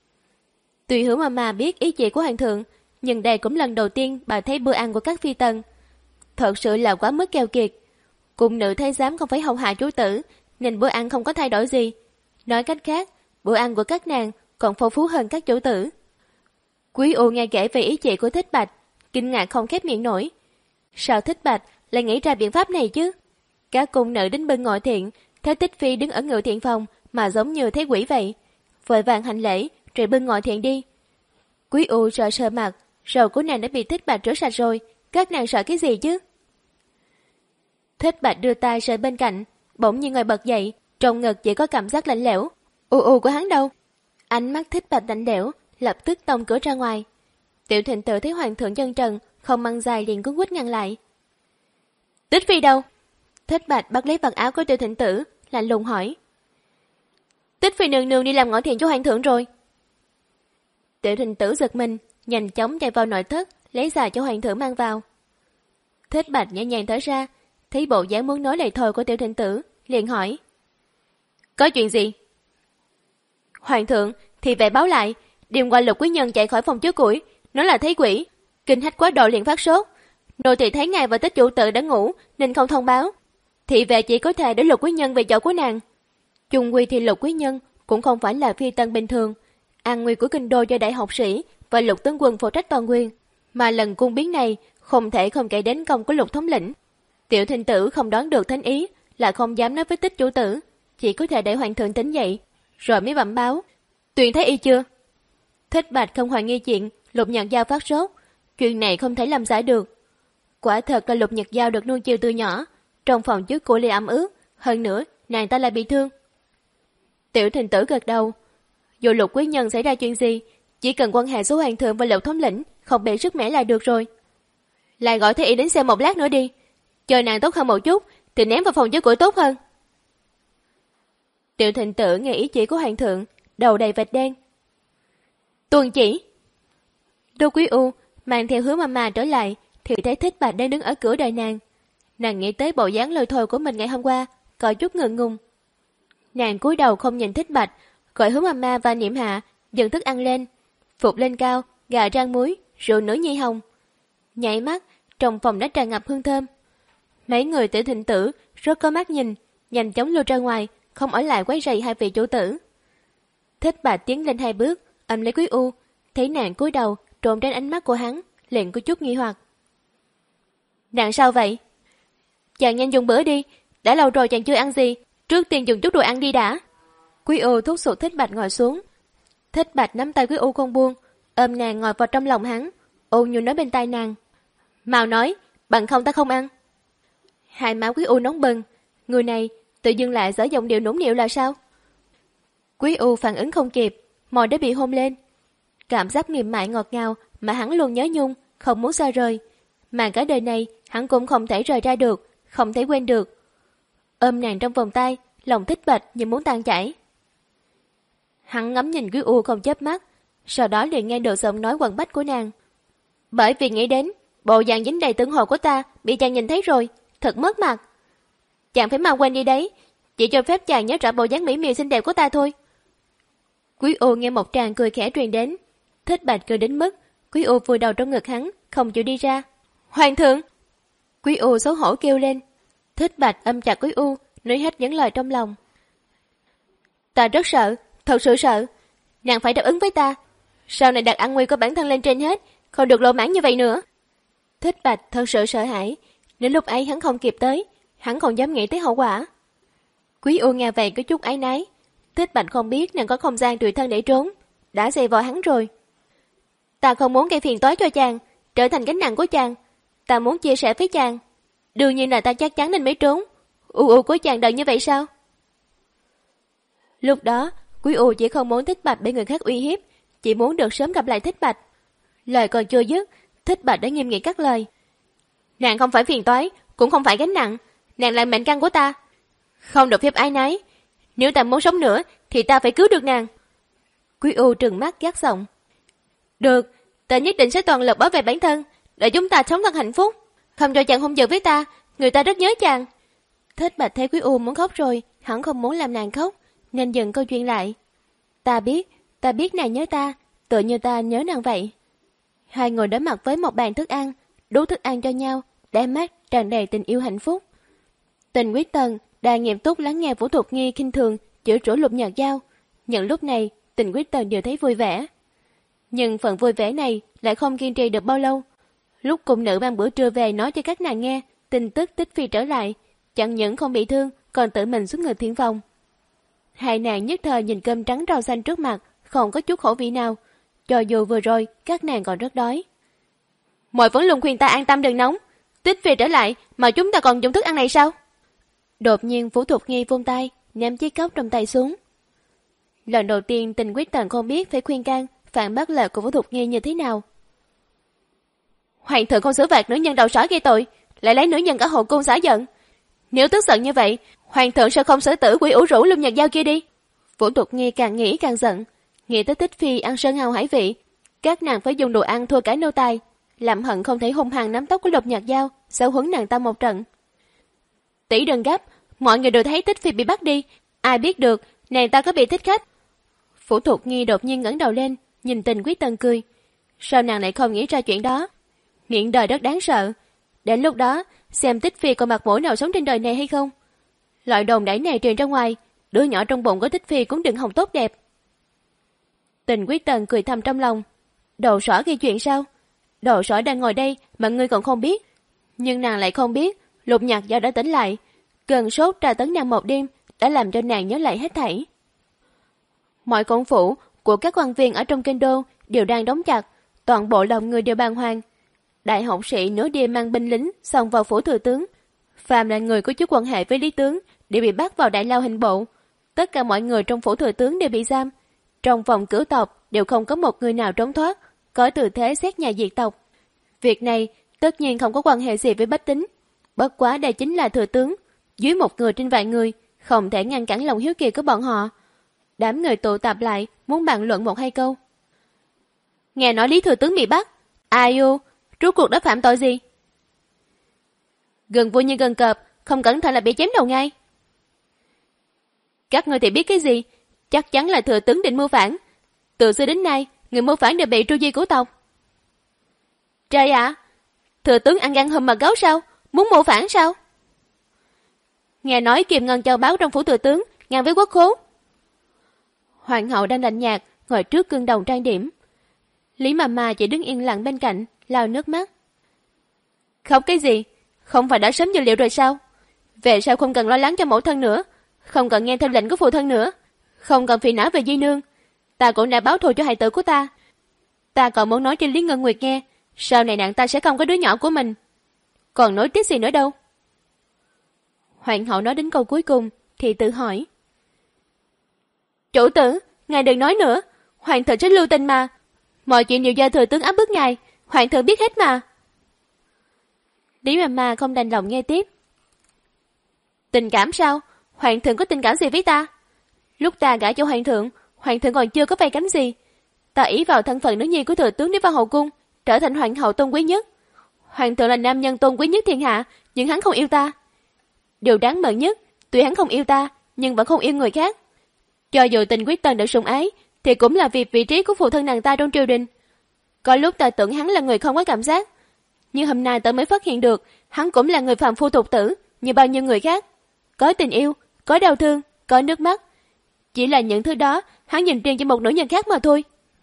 S2: Tuy Hứa Mama biết ý chỉ của hoàng thượng, nhưng đây cũng lần đầu tiên bà thấy bữa ăn của các phi tần. Thật sự là quá mức keo kiệt. Cung nữ thái giám không phải hầu hạ chủ tử, nên bữa ăn không có thay đổi gì. Nói cách khác, bữa ăn của các nàng còn phong phú hơn các chủ tử. Quý U nghe kể về ý chỉ của Thích Bạch, kinh ngạc không khép miệng nổi. Sao Thích Bạch lại nghĩ ra biện pháp này chứ? Các cung nữ đến bên ngồi thiện, thấy Tích Phi đứng ở ngự thiện phòng mà giống như thấy quỷ vậy, vội vàng hành lễ rồi bên ngồi thiện đi. Quý U sợ sờ mặt, râu của nàng đã bị Thích Bạch rửa sạch rồi, các nàng sợ cái gì chứ? Thích Bạch đưa tay sờ bên cạnh, bỗng nhiên ngồi bật dậy, trong ngực chỉ có cảm giác lạnh lẽo. U u của hắn đâu? Ánh mắt Thích Bạch lạnh lẽo, lập tức tông cửa ra ngoài. Tiểu Thịnh Tử thấy hoàng thượng chân trần, không mang dài liền cuốn quýt ngăn lại. Tích Phi đâu? Thích Bạch bắt lấy vật áo của Tiểu Thịnh Tử, lạnh lùng hỏi. Tích Phi nương nương đi làm ngõ thiện cho hoàng thượng rồi. Tiểu Thịnh Tử giật mình, nhanh chóng chạy vào nội thất, lấy xà cho hoàng thượng mang vào. Thích Bạch nhẹ nhàng thở ra, thấy bộ dáng muốn nói lời thôi của Tiểu Thịnh Tử, liền hỏi. Có chuyện gì? Hoàng thượng thì về báo lại, đêm qua Lục quý nhân chạy khỏi phòng chứa củi, nói là thấy quỷ, kinh hách quá độ liền phát sốt. Nô tỳ thấy ngài và Tích chủ tử đã ngủ nên không thông báo. Thị vệ chỉ có thể để Lục quý nhân về chỗ của nàng. Chung quy thì Lục quý nhân cũng không phải là phi tân bình thường, an nguy của kinh đô do đại học sĩ và Lục tướng quân phụ trách toàn quyền, mà lần cung biến này không thể không kể đến công của Lục thống lĩnh. Tiểu Thịnh Tử không đoán được thánh ý, là không dám nói với Tích chủ tử, chỉ có thể để hoàng thượng tỉnh dậy rồi mới bẩm báo. Tuyền thấy y chưa? Thích Bạch không hoài nghi chuyện Lục Nhật Giao phát sốt, chuyện này không thể làm giải được. Quả thật là Lục Nhật Giao được nuôi chiều từ nhỏ, trong phòng trước của Lê ẩm ướt, hơn nữa nàng ta lại bị thương. Tiểu Thịnh Tử gật đầu. Dù Lục quý nhân xảy ra chuyện gì, chỉ cần quan hệ số hoàng thượng và Lục thống lĩnh không bị sức mẻ là được rồi. Lại gọi Thế Y đến xem một lát nữa đi, chờ nàng tốt hơn một chút thì ném vào phòng chứa củi tốt hơn. Tiểu Thịnh Tử nghe ý chỉ của hoàng thượng, đầu đầy vệt đen. Tuần chỉ. Đô Quý U mang theo Hứa Mama trở lại thì thấy Thích Bạch đang đứng ở cửa đợi nàng. Nàng nghĩ tới bộ dáng lôi thôi của mình ngày hôm qua, có chút ngượng ngùng. Nàng cúi đầu không nhìn Thích Bạch, gọi Hứa Mama và Niệm Hạ dừng thức ăn lên, phục lên cao, gà rang muối, rượu nửa nhi hồng. Nhảy mắt, trong phòng đã tràn ngập hương thơm. Mấy người Tiểu Thịnh Tử rất có mắt nhìn, nhanh chóng lui ra ngoài, không ở lại quấy rầy hai vị chủ tử. Thích Bạch tiến lên hai bước, ôm lấy Quý U, thấy nàng cúi đầu trộn trên ánh mắt của hắn, liền có chút nghi hoặc. Nàng sao vậy? Chàng nhanh dùng bữa đi, đã lâu rồi chàng chưa ăn gì, trước tiên dùng chút đồ ăn đi đã. Quý U thúc giục Thích Bạch ngồi xuống. Thích Bạch nắm tay Quý U không buông, ôm nàng ngồi vào trong lòng hắn, ôn nhu nói bên tai nàng. Mau nói, bằng không ta không ăn. Hai má Quý U nóng bừng, người này tự dưng lại giở giọng điệu nũng nịu là sao? Quý U phản ứng không kịp, môi đã bị hôn lên. Cảm giác mềm mại ngọt ngào mà hắn luôn nhớ nhung, không muốn xa rời. Mà cả đời này hắn cũng không thể rời ra được, không thể quên được. Ôm nàng trong vòng tay, lòng Thích Bạch như muốn tan chảy. Hắn ngắm nhìn Quý U không chớp mắt, sau đó liền nghe được giọng nói quằn bách của nàng. Bởi vì nghĩ đến bộ dạng dính đầy tương hồ của ta bị chàng nhìn thấy rồi, thật mất mặt. Chàng phải mau quên đi đấy, chỉ cho phép chàng nhớ rõ bộ dáng mỹ miều xinh đẹp của ta thôi. Quý U nghe một tràng cười khẽ truyền đến. Thích Bạch cười đến mức Quý U vùi đầu trong ngực hắn, không chịu đi ra. Hoàng thượng! Quý U xấu hổ kêu lên. Thích Bạch ôm chặt Quý U, nói hết những lời trong lòng. Ta rất sợ, thật sự sợ. Nàng phải đáp ứng với ta. Sau này đặt an nguy của bản thân lên trên hết, không được lộ mãn như vậy nữa. Thích Bạch thật sự sợ hãi. Nếu lúc ấy hắn không kịp tới, hắn không dám nghĩ tới hậu quả. Quý U nghe vậy có chút áy náy. Thích Bạch không biết nàng có không gian tùy thân để trốn, đã dày vò hắn rồi. Ta không muốn gây phiền toái cho chàng, trở thành gánh nặng của chàng. Ta muốn chia sẻ với chàng. Đương nhiên là ta chắc chắn nên mới trốn. U U của chàng đợi như vậy sao? Lúc đó, Quý U chỉ không muốn Thích Bạch bị người khác uy hiếp, chỉ muốn được sớm gặp lại Thích Bạch. Lời còn chưa dứt, Thích Bạch đã nghiêm nghị cắt lời. Nàng không phải phiền toái, cũng không phải gánh nặng. Nàng là mệnh căn của ta. Không được phép ái nái. Nếu ta muốn sống nữa, thì ta phải cứu được nàng. Quý U trừng mắt gắt giọng. Được, ta nhất định sẽ toàn lực bảo vệ bản thân, để chúng ta sống thật hạnh phúc. Không cho chàng hung dữ với ta, người ta rất nhớ chàng. Thích Bạch thấy Quý U muốn khóc rồi, hắn không muốn làm nàng khóc, nên dừng câu chuyện lại. Ta biết, ta biết nàng nhớ ta, tựa như ta nhớ nàng vậy. Hai người đối mặt với một bàn thức ăn, đút thức ăn cho nhau, đáy mắt tràn đầy tình yêu hạnh phúc. Tình Quyết Tần đang nghiêm túc lắng nghe Vũ Thục Nghi khinh thường chửi rủa Lục Nhật Giao. Những lúc này, Tình Quyết Tần đều thấy vui vẻ. Nhưng phần vui vẻ này lại không kiên trì được bao lâu. Lúc cung nữ mang bữa trưa về nói cho các nàng nghe tin tức Tích Phi trở lại, chẳng những không bị thương, còn tự mình xuống ngựa thiên phòng. Hai nàng nhất thời nhìn cơm trắng rau xanh trước mặt, không có chút khẩu vị nào. Cho dù vừa rồi các nàng còn rất đói. Mọi vẫn luôn khuyên ta an tâm đừng nóng. Tích Phi trở lại mà chúng ta còn dùng thức ăn này sao? Đột nhiên Vũ Thục Nghi vung tay, ném chiếc cốc trong tay xuống. Lần đầu tiên Tình Quyết Tần không biết phải khuyên can, phản bác lời của Vũ Thục Nghi như thế nào. Hoàng thượng không xử phạt nữ nhân đầu sỏi gây tội, lại lấy nữ nhân cả hậu cung xả giận. Nếu tức giận như vậy, hoàng thượng sao không xử tử quỷ ủ rũ Lục Nhật Giao kia đi? Vũ Tục Nghi càng nghĩ càng giận, nghĩ tới Tích Phi ăn sơn hào hải vị, các nàng phải dùng đồ ăn thua cả nô tài, làm hận không thể hung hăng nắm tóc của Lục Nhật Giao, giáo huấn nàng ta một trận. Tỷ đừng gấp, mọi người đều thấy Tích Phi bị bắt đi, ai biết được nàng ta có bị thích khách. Vũ Tục Nghi đột nhiên ngẩng đầu lên, nhìn Tình Quý Tần cười. Sao nàng lại không nghĩ ra chuyện đó? Nghiện đời rất đáng sợ. Đến lúc đó, xem Tích Phi còn mặt mũi nào sống trên đời này hay không. Loại đồn đẩy này truyền ra ngoài, đứa nhỏ trong bụng của Tích Phi cũng đừng hòng tốt đẹp. Tình Quý Tần cười thầm trong lòng. Đồ Sỏ gây chuyện sao? Đồ Sỏ đang ngồi đây mà ngươi còn không biết. Nhưng nàng lại không biết Lục Nhật Giao đã tỉnh lại. Cơn sốt tra tấn nàng một đêm đã làm cho nàng nhớ lại hết thảy. Mọi cổng phủ của các quan viên ở trong kinh đô đều đang đóng chặt, toàn bộ lòng người đều bàng hoàng. Đại học sĩ nửa đêm mang binh lính xông vào phủ thừa tướng. Phàm là người có chút quan hệ với Lý tướng đều bị bắt vào đại lao hình bộ. Tất cả mọi người trong phủ thừa tướng đều bị giam. Trong vòng cửu tộc đều không có một người nào trốn thoát, có tư thế xét nhà diệt tộc. Việc này tất nhiên không có quan hệ gì với bách tính. Bất quá đây chính là thừa tướng, dưới một người trên vài người, không thể ngăn cản lòng hiếu kỳ của bọn họ. Đám người tụ tập lại muốn bàn luận một hai câu. Nghe nói Lý thừa tướng bị bắt, ai u, rốt cuộc đã phạm tội gì? Gần vui như gần cọp, không cẩn thận là bị chém đầu ngay. Các ngươi thì biết cái gì? Chắc chắn là thừa tướng định mưu phản. Từ xưa đến nay, người mưu phản đều bị tru di của tộc. Trời ạ, thừa tướng ăn gan hùm mà gấu sao? Muốn mưu phản sao? Nghe nói kiềm ngân châu báo trong phủ thừa tướng ngang với quốc khố. Hoàng hậu đang lạnh nhạt ngồi trước gương đồng trang điểm. Lý Mama chỉ đứng yên lặng bên cạnh, lau nước mắt. Khóc cái gì? Không phải đã sớm dự liệu rồi sao? Về sao không cần lo lắng cho mẫu thân nữa, không cần nghe theo lệnh của phụ thân nữa, không cần phiền não về Di Nương. Ta cũng đã báo thù cho hài tử của ta. Ta còn muốn nói cho Lý Ngân Nguyệt nghe, sau này nàng ta sẽ không có đứa nhỏ của mình. Còn nói tiếp gì nữa đâu. Hoàng hậu nói đến câu cuối cùng thì tự hỏi. Chủ tử, ngài đừng nói nữa, hoàng thượng rất lưu tình mà. Mọi chuyện đều do thừa tướng áp bức ngài, hoàng thượng biết hết mà. Lý Mama không đành lòng nghe tiếp. Tình cảm sao? Hoàng thượng có tình cảm gì với ta? Lúc ta gả cho hoàng thượng, hoàng thượng còn chưa có vay cánh gì. Ta ý vào thân phận nữ nhi của thừa tướng đi vào hậu cung, trở thành hoàng hậu tôn quý nhất. Hoàng thượng là nam nhân tôn quý nhất thiên hạ, nhưng hắn không yêu ta. Điều đáng mừng nhất, tuy hắn không yêu ta, nhưng vẫn không yêu người khác. Cho dù Tình Quý Tần được sủng ái, thì cũng là vì vị trí của phụ thân nàng ta trong triều đình. Có lúc ta tưởng hắn là người không có cảm giác, nhưng hôm nay ta mới phát hiện được hắn cũng là người phàm phu tục tử như bao nhiêu người khác. Có tình yêu, có đau thương, có nước mắt. Chỉ là những thứ đó hắn nhìn riêng cho một nữ nhân khác mà thôi.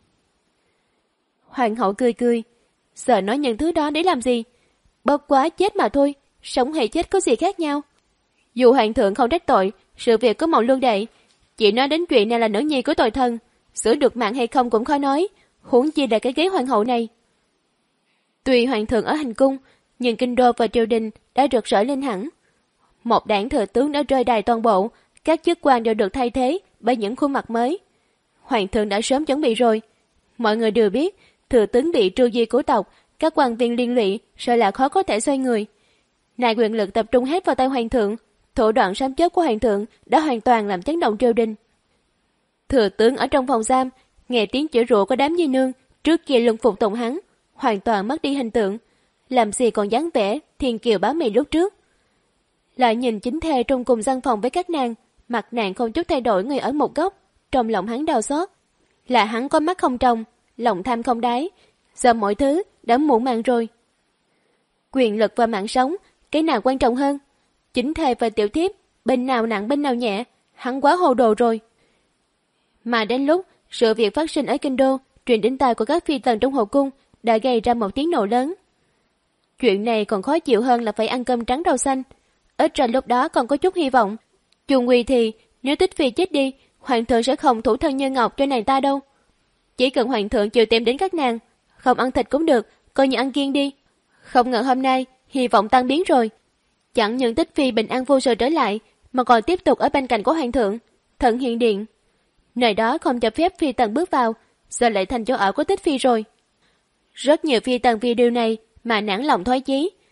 S2: Hoàng hậu cười cười. Giờ nói những thứ đó để làm gì? Bất quá chết mà thôi, sống hay chết có gì khác nhau. Dù hoàng thượng không trách tội sự việc của Mộng Luân Đệ, chỉ nói đến chuyện này là nữ nhi của tội thần, xử được mạng hay không cũng khó nói, huống chi là cái ghế hoàng hậu này. Tuy hoàng thượng ở hành cung, nhưng kinh đô và triều đình đã rực rỡ lên hẳn. Một đảng thừa tướng đã rơi đài toàn bộ, các chức quan đều được thay thế bởi những khuôn mặt mới. Hoàng thượng đã sớm chuẩn bị rồi. Mọi người đều biết, thừa tướng bị tru di của tộc, các quan viên liên lụy sợ là khó có thể xoay người. Nay quyền lực tập trung hết vào tay hoàng thượng, thủ đoạn sám chớp của hoàng thượng đã hoàn toàn làm chấn động triều đình. Thừa tướng ở trong phòng giam, nghe tiếng chửi rủa của đám di nương trước kia luôn phục tùng hắn, hoàn toàn mất đi hình tượng, làm gì còn dáng vẻ thiên kiều bá mì lúc trước. Lại nhìn chính thê trong cùng gian phòng với các nàng, mặt nàng không chút thay đổi người ở một góc, trong lòng hắn đau xót. Là hắn có mắt không trong, lòng tham không đáy, giờ mọi thứ đã muộn màng rồi. Quyền lực và mạng sống, cái nào quan trọng hơn? Chính thê và tiểu thiếp, bên nào nặng bên nào nhẹ, hắn quá hồ đồ rồi. Mà đến lúc sự việc phát sinh ở kinh đô truyền đến tai của các phi tần trong hậu cung đã gây ra một tiếng nổ lớn. Chuyện này còn khó chịu hơn là phải ăn cơm trắng rau xanh. Ít ra lúc đó còn có chút hy vọng. Chung quy thì nếu Tích Phi chết đi, hoàng thượng sẽ không thủ thân như ngọc cho nàng ta đâu. Chỉ cần hoàng thượng chịu tìm đến các nàng, không ăn thịt cũng được, coi như ăn kiêng đi. Không ngờ hôm nay hy vọng tan biến rồi. Chẳng những Tích Phi bình an vô sự trở lại, mà còn tiếp tục ở bên cạnh của hoàng thượng, Thận Hiền Điện. Nơi đó không cho phép phi tần bước vào, giờ lại thành chỗ ở của Tích Phi rồi. Rất nhiều phi tần vì điều này mà nản lòng thoái chí.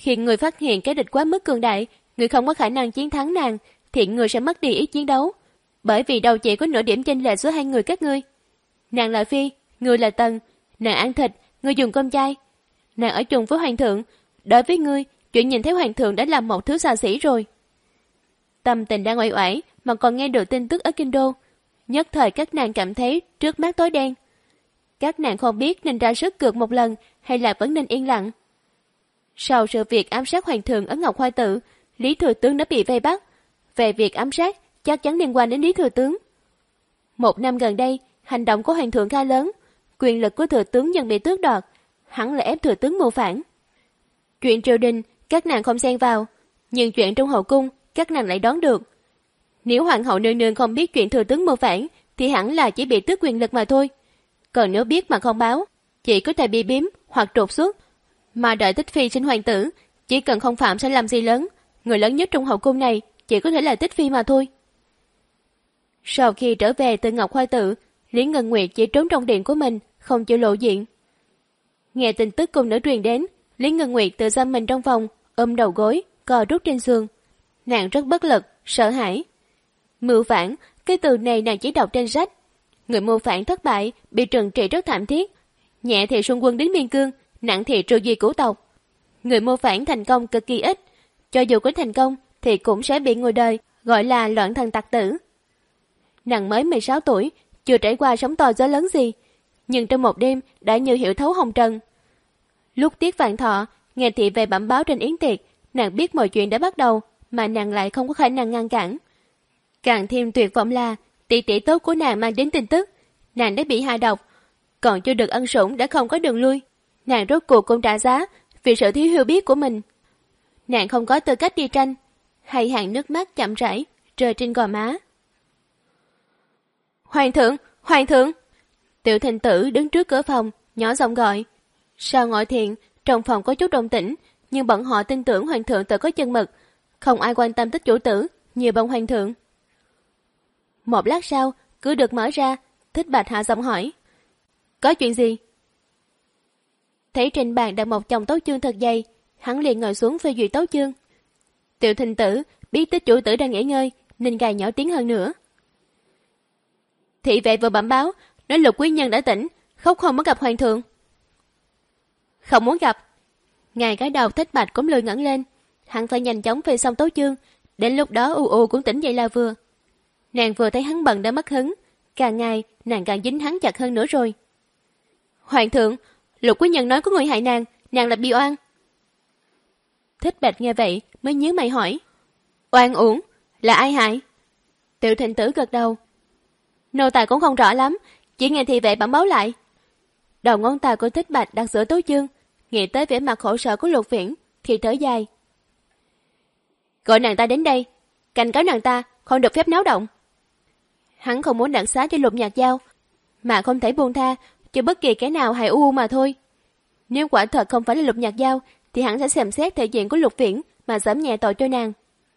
S2: Khi người phát hiện cái địch quá mức cường đại, người không có khả năng chiến thắng nàng, thì người sẽ mất đi ý chiến đấu. Bởi vì đâu chỉ có nửa điểm chênh lệch giữa hai người các ngươi. Nàng là phi, người là tần, nàng ăn thịt, người dùng cơm chay. Nàng ở chung với hoàng thượng, đối với ngươi, chuyện nhìn thấy hoàng thượng đã là một thứ xa xỉ rồi. Tâm tình đang uể oải mà còn nghe được tin tức ở kinh đô, nhất thời các nàng cảm thấy trước mắt tối đen. Các nàng không biết nên ra sức cược một lần hay là vẫn nên yên lặng. Sau sự việc ám sát hoàng thượng ở Ngọc Hoa Tự, Lý Thừa Tướng đã bị vây bắt. Về việc ám sát chắc chắn liên quan đến Lý Thừa Tướng. Một năm gần đây, hành động của hoàng thượng khá lớn, quyền lực của thừa tướng dần bị tước đoạt, hẳn là ép thừa tướng mưu phản. Chuyện triều đình các nàng không xen vào, nhưng chuyện trong hậu cung các nàng lại đoán được. Nếu hoàng hậu nương nương không biết chuyện thừa tướng mưu phản thì hẳn là chỉ bị tước quyền lực mà thôi. Còn nếu biết mà không báo, chỉ có thể bị biếm hoặc trục xuất. Mà đợi Tích Phi sinh hoàng tử, chỉ cần không phạm sai lầm gì lớn, người lớn nhất trong hậu cung này chỉ có thể là Tích Phi mà thôi. Sau khi trở về từ Ngọc Hoa Tự, Lý Ngân Nguyệt chỉ trốn trong điện của mình, không chịu lộ diện. Nghe tin tức cung nữ truyền đến, Lý Ngân Nguyệt tự giam mình trong phòng, ôm đầu gối, co rút trên giường. Nàng rất bất lực, sợ hãi. Mưu phản, cái từ này nàng chỉ đọc trên sách. Người mưu phản thất bại, bị trừng trị rất thảm thiết. Nhẹ thì xung quân đến biên cương, nặng thì trừ diệt cửu tộc. Người mưu phản thành công cực kỳ ít. Cho dù có thành công, thì cũng sẽ bị người đời gọi là loạn thần tặc tử. Nàng mới mười sáu tuổi, chưa trải qua sóng to gió lớn gì, nhưng trong một đêm đã như hiểu thấu hồng trần. Lúc Tiết Vạn Thọ nghe thị về bẩm báo trên yến tiệc, nàng biết mọi chuyện đã bắt đầu, mà nàng lại không có khả năng ngăn cản. Càng thêm tuyệt vọng là tỷ tỷ tốt của nàng mang đến tin tức, nàng đã bị hạ độc, còn chưa được ân sủng đã không có đường lui. Nàng rốt cuộc cũng trả giá vì sự thiếu hiểu biết của mình. Nàng không có tư cách đi tranh. Hai hàng nước mắt chậm rãi rơi trên gò má. Hoàng thượng, hoàng thượng! Tiểu Thành Tử đứng trước cửa phòng, nhỏ giọng gọi. Sau ngọi thiện, trong phòng có chút động tĩnh, nhưng bọn họ tin tưởng hoàng thượng tự có chân mực, không ai quan tâm tích chủ tử nhiều bằng hoàng thượng. Một lát sau, cửa được mở ra, Thích Bạch hạ giọng hỏi. Có chuyện gì? Thấy trên bàn đặt một chồng tấu chương thật dày, hắn liền ngồi xuống phê duyệt tấu chương. Tiểu Thành Tử biết tích chủ tử đang nghỉ ngơi, nên gài nhỏ tiếng hơn nữa. Thị vệ vừa bẩm báo, nói Lục quý nhân đã tỉnh, khóc không muốn gặp hoàng thượng. Không muốn gặp. Ngài cái đầu Thích Bạch cũng lười ngẩng lên, hắn phải nhanh chóng phê xong tấu chương, đến lúc đó u u cũng tỉnh dậy là vừa. Nàng vừa thấy hắn bận đã mất hứng, càng ngày nàng càng dính hắn chặt hơn nữa rồi. Hoàng thượng, Lục quý nhân nói có người hại nàng, nàng là bị oan. Thích Bạch nghe vậy mới nhíu mày hỏi. Oan uổng, là ai hại? Tiểu Thành Tử gật đầu. Nô tài cũng không rõ lắm, chỉ nghe thị vệ bẩm báo lại. Đầu ngón tay của Thích Bạch đặt giữa tấu chương, nghĩ tới vẻ mặt khổ sở của Lục Viễn thì thở dài. Gọi nàng ta đến đây, cảnh cáo nàng ta không được phép náo động. Hắn không muốn đặc xá cho Lục Nhạc Giao, mà không thể buông tha cho bất kỳ cái nào hại u mà thôi. Nếu quả thật không phải là Lục Nhạc Giao, thì hắn sẽ xem xét thể diện của Lục Viễn mà giảm nhẹ tội cho nàng.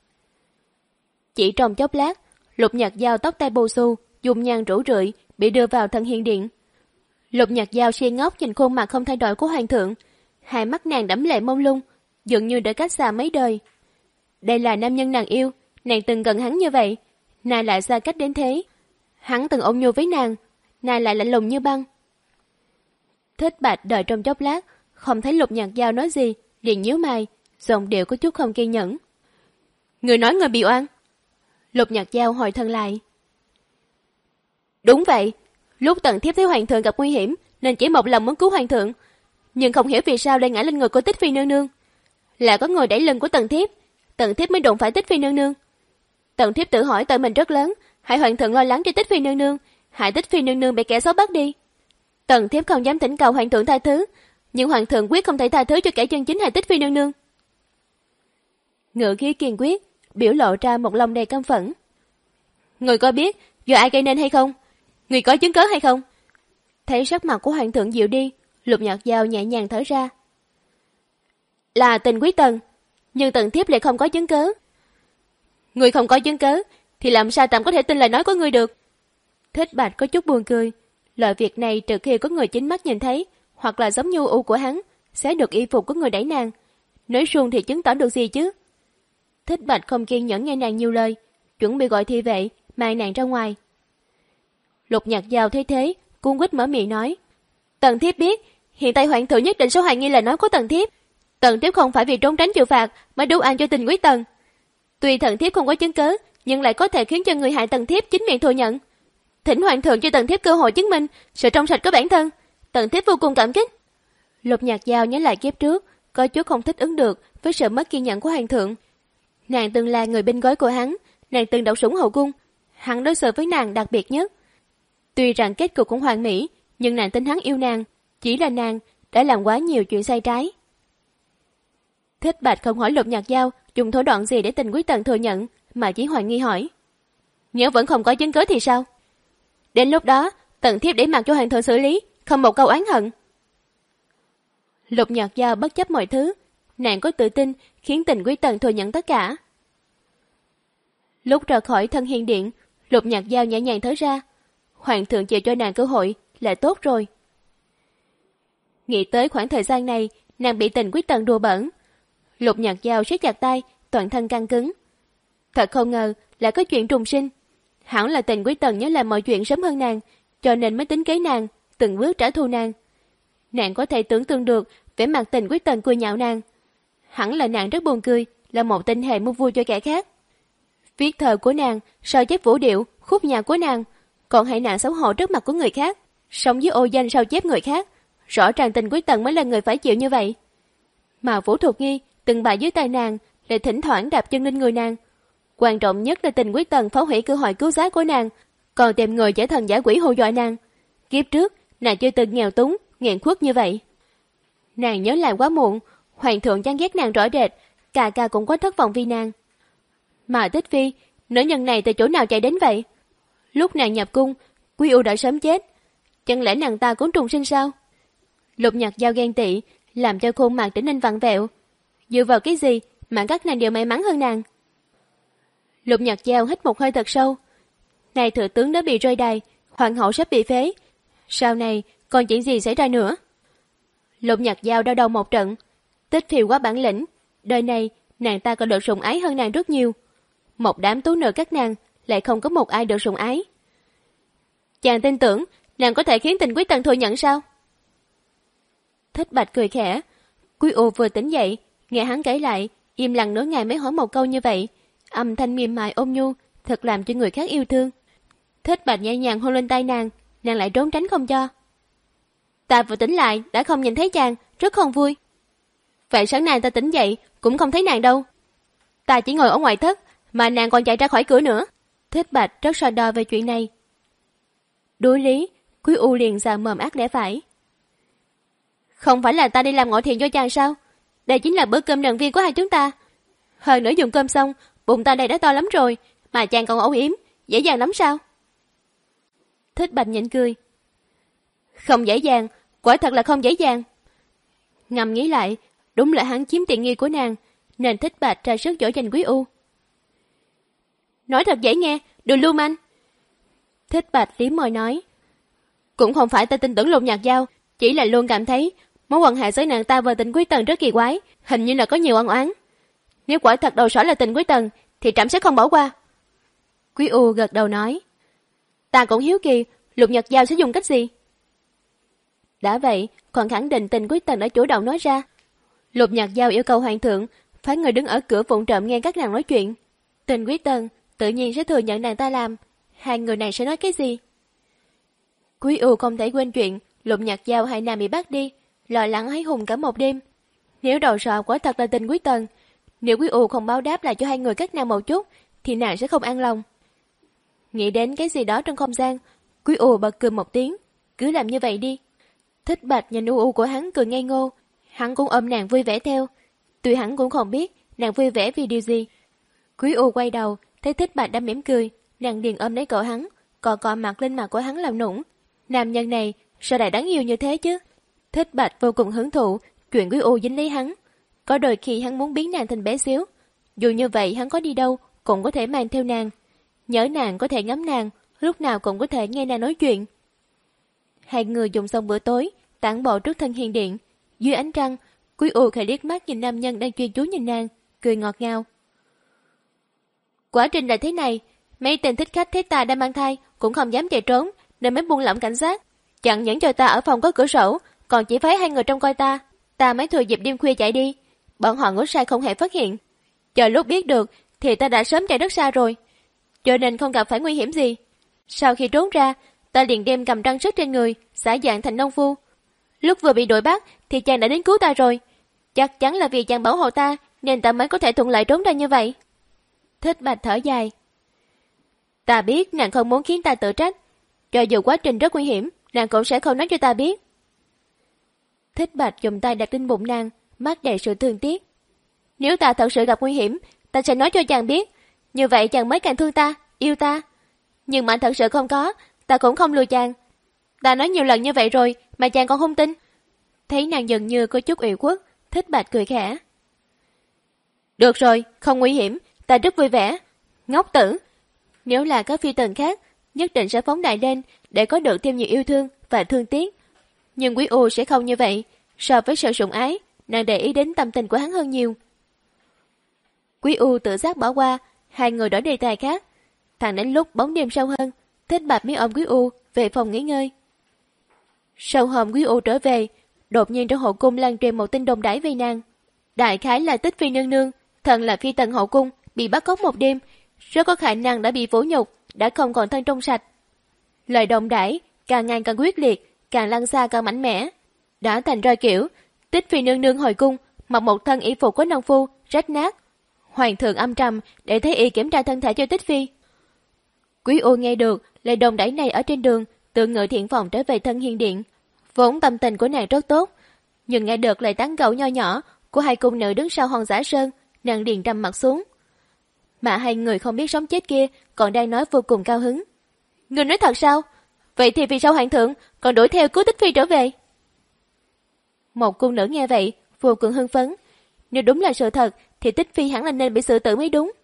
S2: Chỉ trong chốc lát, Lục Nhạc Giao tóc tai bù xù, dùng nhang rủ rượi, bị đưa vào Thần Hiền Điện. Lục Nhạc Giao si ngốc nhìn khuôn mặt không thay đổi của hoàng thượng, hai mắt nàng đẫm lệ mông lung, dường như đã cách xa mấy đời. Đây là nam nhân nàng yêu, nàng từng gần hắn như vậy, nay lại xa cách đến thế. Hắn từng ôm nhu với nàng, nay lại lạnh lùng như băng. Thích Bạch đợi trong chốc lát, không thấy Lục Nhạc Giao nói gì, liền nhíu mày, giọng điệu có chút không kiên nhẫn. Người nói người bị oan. Lục Nhạc Giao hồi thân lại. Đúng vậy, lúc Tần Thiếp thấy hoàng thượng gặp nguy hiểm nên chỉ một lòng muốn cứu hoàng thượng, nhưng không hiểu vì sao lại ngã lên người của Tích Phi nương nương. Là có người đẩy lưng của Tần Thiếp, Tần Thiếp mới đụng phải Tích Phi nương nương. Tần Thiếp tự hỏi tội mình rất lớn, hại hoàng thượng lo lắng cho Tích Phi nương nương, hại Tích Phi nương nương bị kẻ xấu bắt đi. Tần Thiếp không dám thỉnh cầu hoàng thượng tha thứ, nhưng hoàng thượng quyết không thể tha thứ cho kẻ chân chính hại Tích Phi nương nương. Ngự khí kiên quyết, biểu lộ ra một lòng đầy căm phẫn. Người có biết do ai gây nên hay không? Người có chứng cớ hay không? Thấy sắc mặt của hoàng thượng dịu đi, Lục Nhạc Giao nhẹ nhàng thở ra. Là tình quý Tần, nhưng Tần Thiếp lại không có chứng cớ. Người không có chứng cớ thì làm sao tạm có thể tin lời nói của người được? Thích Bạch có chút buồn cười. Loại việc này trừ khi có người chính mắt nhìn thấy, hoặc là giống nhu u của hắn sẽ được y phục của người đẩy nàng, Nói suông thì chứng tỏ được gì chứ? Thích Bạch không kiên nhẫn nghe nàng nhiều lời, chuẩn bị gọi thị vệ, mang nàng ra ngoài. Lục Nhạc Dao thấy thế, cuống quýt mở miệng nói. Tần thiếp biết, hiện tại hoàng thượng nhất định sẽ hoài nghi lời nói của tần thiếp. Tần thiếp không phải vì trốn tránh chịu phạt mới đủ ăn cho tình quý tần. Tuy tần thiếp không có chứng cớ, nhưng lại có thể khiến cho người hại tần thiếp chính miệng thừa nhận. Thỉnh hoàng thượng cho tần thiếp cơ hội chứng minh sự trong sạch của bản thân. Tần thiếp vô cùng cảm kích. Lục Nhạc Dao nhớ lại kiếp trước, có chút không thích ứng được với sự mất kiên nhẫn của hoàng thượng. Nàng từng là người bên gối của hắn, nàng từng đậu sủng hậu cung, hắn đối xử với nàng đặc biệt nhất. Tuy rằng kết cục cũng hoàn mỹ, nhưng nàng tin hắn yêu nàng, chỉ là nàng đã làm quá nhiều chuyện sai trái. Thích Bạch không hỏi Lục Nhạc Dao dùng thủ đoạn gì để tình quý tần thừa nhận, mà chỉ hoài nghi hỏi. Nếu vẫn không có chứng cứ thì sao? Đến lúc đó, tần thiếp để mặc cho hoàng thượng xử lý, không một câu oán hận. Lục Nhạc Dao bất chấp mọi thứ, nàng có tự tin khiến tình quý tần thừa nhận tất cả. Lúc ra khỏi thân hiên điện, Lục Nhạc Dao nhẹ nhàng thở ra. Hoàng thượng chịu cho nàng cơ hội là tốt rồi. Nghĩ tới khoảng thời gian này, nàng bị tình quý tần đùa bẩn. Lục Nhạc Dao siết chặt tay, toàn thân căng cứng. Thật không ngờ là có chuyện trùng sinh. Hẳn là tình quý tần nhớ làm mọi chuyện sớm hơn nàng, cho nên mới tính kế nàng, từng bước trả thù nàng. Nàng có thể tưởng tượng được vẻ mặt tình quý tần cười nhạo nàng. Hẳn là nàng rất buồn cười, là một tinh hệ mua vui cho kẻ khác. Viết thơ của nàng, sao chép vũ điệu, khúc nhạc của nàng, còn hãy nạn xấu hổ trước mặt của người khác, sống với ô danh sao chép người khác. Rõ ràng tình quý tần mới là người phải chịu như vậy. Mà Vũ Thuộc Nghi từng bại dưới tay nàng, lại thỉnh thoảng đạp chân lên người nàng. Quan trọng nhất là tình quý tần phá hủy cơ hội cứu giá của nàng, còn tìm người giả thần giả quỷ hù dọa nàng. Kiếp trước nàng chưa từng nghèo túng, nghẹn khuất như vậy. Nàng nhớ lại quá muộn, hoàng thượng chán ghét nàng rõ rệt, ca ca cũng có thất vọng vì nàng. Mà Tích Phi, nữ nhân này từ chỗ nào chạy đến vậy? Lúc nàng nhập cung, Quý U đã sớm chết, chẳng lẽ nàng ta cũng trùng sinh sao? Lục Nhạc Dao ghen tị, làm cho khuôn mặt trở nên vặn vẹo. Dựa vào cái gì mà các nàng đều may mắn hơn nàng? Lục Nhạc Dao hít một hơi thật sâu. Này thừa tướng đã bị rơi đài, hoàng hậu sắp bị phế. Sau này còn chuyện gì xảy ra nữa? Lục Nhạc Dao đau đầu một trận. Tích Phi quá bản lĩnh, đời này nàng ta còn được sủng ái hơn nàng rất nhiều. Một đám tú nữ các nàng lại không có một ai được sủng ái. Chàng tin tưởng nàng có thể khiến tình quý tần thừa nhận sao? Thích Bạch cười khẽ. Quý U vừa tỉnh dậy, nghe hắn kể lại, im lặng nửa ngày mới hỏi một câu như vậy, âm thanh mềm mại ôn nhu, thật làm cho người khác yêu thương. Thích Bạch nhẹ nhàng hôn lên tay nàng, nàng lại trốn tránh không cho. Ta vừa tỉnh lại đã không nhìn thấy chàng, rất không vui. Vậy sáng nay ta tỉnh dậy cũng không thấy nàng đâu. Ta chỉ ngồi ở ngoài thất, mà nàng còn chạy ra khỏi cửa nữa. Thích Bạch rất so đo về chuyện này. Đối lý, Quý U liền già mồm ác lẽ phải. Không phải là ta đi làm ngọ thiện cho chàng sao? Đây chính là bữa cơm đoàn viên của hai chúng ta. Hơn nữa dùng cơm xong, bụng ta đây đã to lắm rồi, mà chàng còn âu yếm, dễ dàng lắm sao? Thích Bạch nhịn cười. Không dễ dàng, quả thật là không dễ dàng. Ngầm nghĩ lại, đúng là hắn chiếm tiện nghi của nàng, nên Thích Bạch ra sức dỗ dành Quý U. Nói thật dễ nghe, đừng lưu manh. Thích Bạch liếm môi nói. Cũng không phải ta tin tưởng Lục Nhạc Dao, chỉ là luôn cảm thấy mối quan hệ giữa nàng ta và Tình Quý Tần rất kỳ quái, hình như là có nhiều ân oán. Nếu quả thật đầu sỏ là Tình Quý Tần, thì trẫm sẽ không bỏ qua. Quý U gật đầu nói. Ta cũng hiếu kỳ, Lục Nhạc Dao sẽ dùng cách gì? Đã vậy, còn khẳng định Tình Quý Tần đã chủ động nói ra. Lục Nhạc Dao yêu cầu hoàng thượng phái người đứng ở cửa vụng trộm nghe các nàng nói chuyện. Tình Quý Tần tự nhiên sẽ thừa nhận nàng ta làm. Hai người này sẽ nói cái gì? Quý U không thể quên chuyện Lục Nhạc Dao hai nàng bị bắt đi, lo lắng hái hùng cả một đêm. Nếu đầu sọ quả thật là Tình Quý Tần, nếu Quý U không báo đáp lại cho hai người các nàng một chút, thì nàng sẽ không an lòng. Nghĩ đến cái gì đó trong không gian, Quý U bật cười một tiếng. Cứ làm như vậy đi. Thích Bạch nhìn u u của hắn cười ngây ngô, hắn cũng ôm nàng vui vẻ theo. Tuy hắn cũng không biết nàng vui vẻ vì điều gì. Quý U quay đầu thấy Thích Bạch đang mỉm cười, nàng liền ôm lấy cổ hắn, cọ cọ mặt lên mặt của hắn làm nũng. Nam nhân này sao lại đáng yêu như thế chứ? Thích Bạch vô cùng hứng thụ chuyện Quý U dính lấy hắn. Có đôi khi hắn muốn biến nàng thành bé xíu, dù như vậy hắn có đi đâu cũng có thể mang theo nàng. Nhớ nàng có thể ngắm nàng, lúc nào cũng có thể nghe nàng nói chuyện. Hai người dùng xong bữa tối, tản bộ trước thân hiền điện. Dưới ánh trăng, Quý U khẽ liếc mắt nhìn nam nhân đang chuyên chú nhìn nàng, cười ngọt ngào. Quá trình là thế này, mấy tên thích khách thấy ta đang mang thai cũng không dám chạy trốn nên mới buông lỏng cảnh giác, chặn những cho ta ở phòng có cửa sổ, còn chỉ phái hai người trông coi ta. Ta mới thừa dịp đêm khuya chạy đi, bọn họ ngủ say không hề phát hiện. Chờ lúc biết được thì ta đã sớm chạy rất xa rồi, cho nên không gặp phải nguy hiểm gì. Sau khi trốn ra, ta liền đem cầm trang sức trên người xả dạng thành nông phu. Lúc vừa bị đuổi bắt thì chàng đã đến cứu ta rồi. Chắc chắn là vì chàng bảo hộ ta nên ta mới có thể thuận lợi trốn ra như vậy. Thích Bạch thở dài. Ta biết nàng không muốn khiến ta tự trách, cho dù quá trình rất nguy hiểm, nàng cũng sẽ không nói cho ta biết. Thích Bạch dùng tay đặt lên bụng nàng, mắt đầy sự thương tiếc. Nếu ta thật sự gặp nguy hiểm, ta sẽ nói cho chàng biết, như vậy chàng mới càng thương ta, yêu ta. Nhưng mà thật sự không có, ta cũng không lừa chàng. Ta nói nhiều lần như vậy rồi mà chàng còn không tin. Thấy nàng dường như có chút ủy khuất, Thích Bạch cười khẽ. Được rồi, không nguy hiểm, ta rất vui vẻ. Ngốc tử, nếu là các phi tần khác, nhất định sẽ phóng đại lên để có được thêm nhiều yêu thương và thương tiếc. Nhưng Quý U sẽ không như vậy. So với sự sủng ái, nàng để ý đến tâm tình của hắn hơn nhiều. Quý U tự giác bỏ qua, hai người đổi đề tài khác. Thẳng đến lúc bóng đêm sâu hơn, Thích Bạch mới ôm Quý U về phòng nghỉ ngơi. Sau hôm Quý U trở về, đột nhiên trong hậu cung lan truyền một tin đồn đãi về nàng. Đại khái là Tích Phi nương nương, thần là phi tần hậu cung, bị bắt cóc một đêm, rất có khả năng đã bị vũ nhục, đã không còn thân trong sạch. Lời đồn đãi càng ngày càng quyết liệt, càng lan xa càng mạnh mẽ, đã thành ra kiểu Tích Phi nương nương hồi cung mặc một thân y phục của nông phu rách nát. Hoàng thượng âm trầm để thấy y kiểm tra thân thể cho Tích Phi. Quý U nghe được lời đồn đãi này ở trên đường, tự ngự thiện phòng trở về thân hiên điện. Vốn tâm tình của nàng rất tốt, nhưng nghe được lời tán gẫu nho nhỏ của hai cung nữ đứng sau hòn giả sơn, nàng liền trầm mặt xuống. Mà hai người không biết sống chết kia còn đang nói vô cùng cao hứng. Ngươi nói thật sao? Vậy thì vì sao hoàng thượng còn đuổi theo cứu Tích Phi trở về? Một cung nữ nghe vậy vô cùng hưng phấn. Nếu đúng là sự thật thì Tích Phi hẳn là nên bị xử tử mới đúng.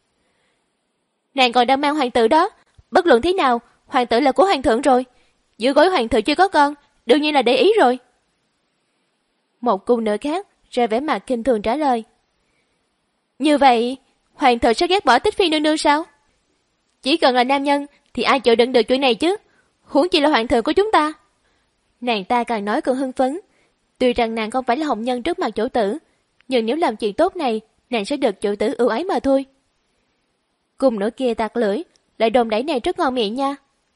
S2: Nàng còn đang mang hoàng tử đó, bất luận thế nào hoàng tử là của hoàng thượng rồi, dưới gối hoàng thượng chưa có con, đương nhiên là để ý rồi. Một cung nữ khác ra vẻ mặt kinh thường trả lời. Như vậy hoàng thượng sẽ ghét bỏ Tích Phi nương nương sao? Chỉ cần là nam nhân thì ai chịu đựng được chuyện này chứ, huống chi là hoàng thượng của chúng ta. Nàng ta càng nói càng hưng phấn. Tuy rằng nàng không phải là hồng nhân trước mặt chủ tử, nhưng nếu làm chuyện tốt này, nàng sẽ được chủ tử ưu ái mà thôi. Cùng nửa kia tạc lưỡi, lại đồn đẩy này rất ngon miệng nha.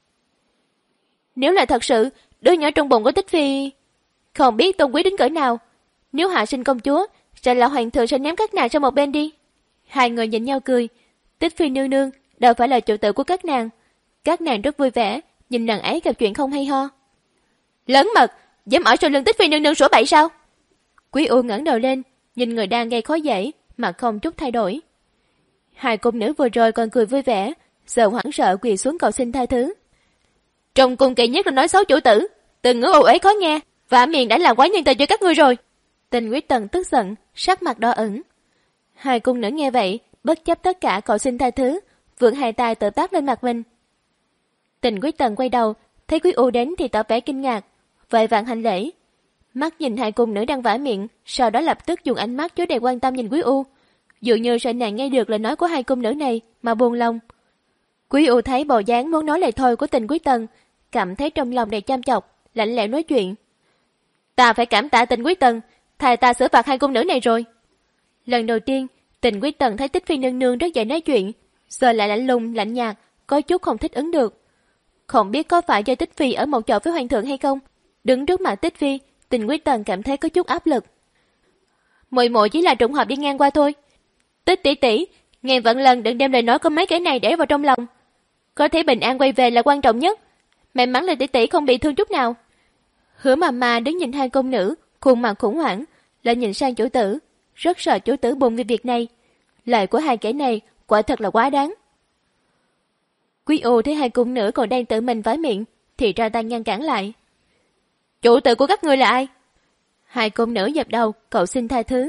S2: Nếu là thật sự, đứa nhỏ trong bụng của Tích Phi không biết tôn quý đến cỡ nào. Nếu hạ sinh công chúa, sẽ là hoàng thượng sẽ ném các nàng sang một bên đi. Hai người nhìn nhau cười. Tích Phi nương nương đâu phải là chủ tử của các nàng. Các nàng rất vui vẻ, nhìn nàng ấy gặp chuyện không hay ho. Lớn mật, dám ở sau lưng Tích Phi nương nương sủa bậy sao? Quý U ngẩng đầu lên, nhìn người đang gây khó dễ mà không chút thay đổi. Hai cung nữ vừa rồi còn cười vui vẻ, giờ hoảng sợ quỳ xuống cầu xin tha thứ. Trong cung kỳ nhất là nói xấu chủ tử, từng ngữ ồ ấy khó nghe, vả miệng đã làm quá nhân tình cho các ngươi rồi. Tình Quyết Tần tức giận, sắc mặt đỏ ửng. Hai cung nữ nghe vậy, bất chấp tất cả cầu xin tha thứ, vươn hai tay tự tác lên mặt mình. Tình Quyết Tần quay đầu, thấy Quý U đến thì tỏ vẻ kinh ngạc, vội vàng hành lễ. Mắt nhìn hai cung nữ đang vả miệng, sau đó lập tức dùng ánh mắt chứa đầy quan tâm nhìn Quý U, dường như sợ nàng nghe được lời nói của hai cung nữ này mà buồn lòng. Quý U thấy bộ dáng muốn nói lời thôi của Tình Quyết Tần, cảm thấy trong lòng đầy chăm chọc, lạnh lẽo nói chuyện. Ta phải cảm tạ Tình Quyết Tần, thầy ta xử phạt hai cung nữ này rồi. Lần đầu tiên, Tình Quyết Tần thấy Tích Phi nương nương rất dễ nói chuyện, giờ lại lạnh lùng, lạnh nhạt, có chút không thích ứng được. Không biết có phải do Tích Phi ở một chỗ với hoàng thượng hay không, đứng trước mặt Tích Phi, Tình Quyết Tần cảm thấy có chút áp lực. Muội muội chỉ là trùng hợp đi ngang qua thôi. Tích tỷ tỷ, ngàn vạn lần đừng đem lời nói có mấy cái này để vào trong lòng. Có thể bình an quay về là quan trọng nhất. May mắn là tỷ tỷ không bị thương chút nào. Hứa mà mà đứng nhìn hai công nữ, khuôn mặt khủng hoảng, lại nhìn sang chủ tử, rất sợ chủ tử buồn về việc này. Lời của hai kẻ này quả thật là quá đáng. Quý U thấy hai cung nữ còn đang tự mình vái miệng, thì ra tay ngăn cản lại. Chủ tử của các ngươi là ai? Hai cung nữ dập đầu cầu xin tha thứ.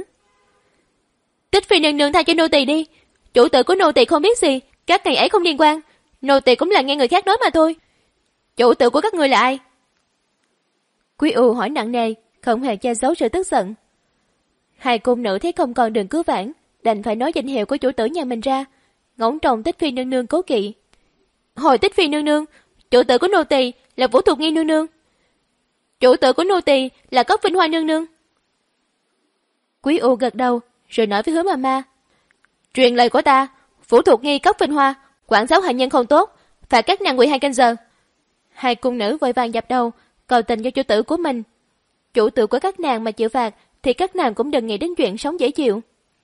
S2: Tích Phi nương nương tha cho nô tỳ đi, chủ tử của nô tỳ không biết gì, các ngày ấy không liên quan, nô tỳ cũng là nghe người khác nói mà thôi. Chủ tử của các ngươi là ai? Quý U hỏi nặng nề, không hề che giấu sự tức giận. Hai cung nữ thấy không còn đường cứu vãn, đành phải nói danh hiệu của chủ tử nhà mình ra, ngóng trông Tích Phi nương nương cố kỵ. Hồi Tích Phi nương nương, chủ tử của nô tỳ là Vũ Thục Nghi nương nương. Chủ tử của nô tỳ là Cốc Vinh Hoa nương nương. Quý U gật đầu, rồi nói với Hứa Ma Ma. Truyền lời của ta, Vũ Thục Nghi, Cốc Vinh Hoa, quản giáo hạ nhân không tốt, phải các nàng quỳ hai canh giờ. Hai cung nữ vội vàng dập đầu, cầu tình cho chủ tử của mình. Chủ tử của các nàng mà chịu phạt, thì các nàng cũng đừng nghĩ đến chuyện sống dễ chịu.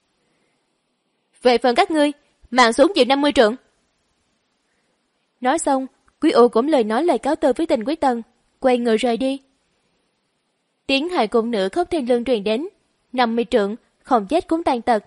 S2: Về phần các ngươi, mạng xuống chịu năm mươi trượng. Nói xong, Quý U cũng lời nói lời cáo từ với Tình Quý Tần, quay người rời đi. Tiếng hai cung nữ khóc thiên lương truyền đến, năm mươi trượng, không chết cũng tàn tật.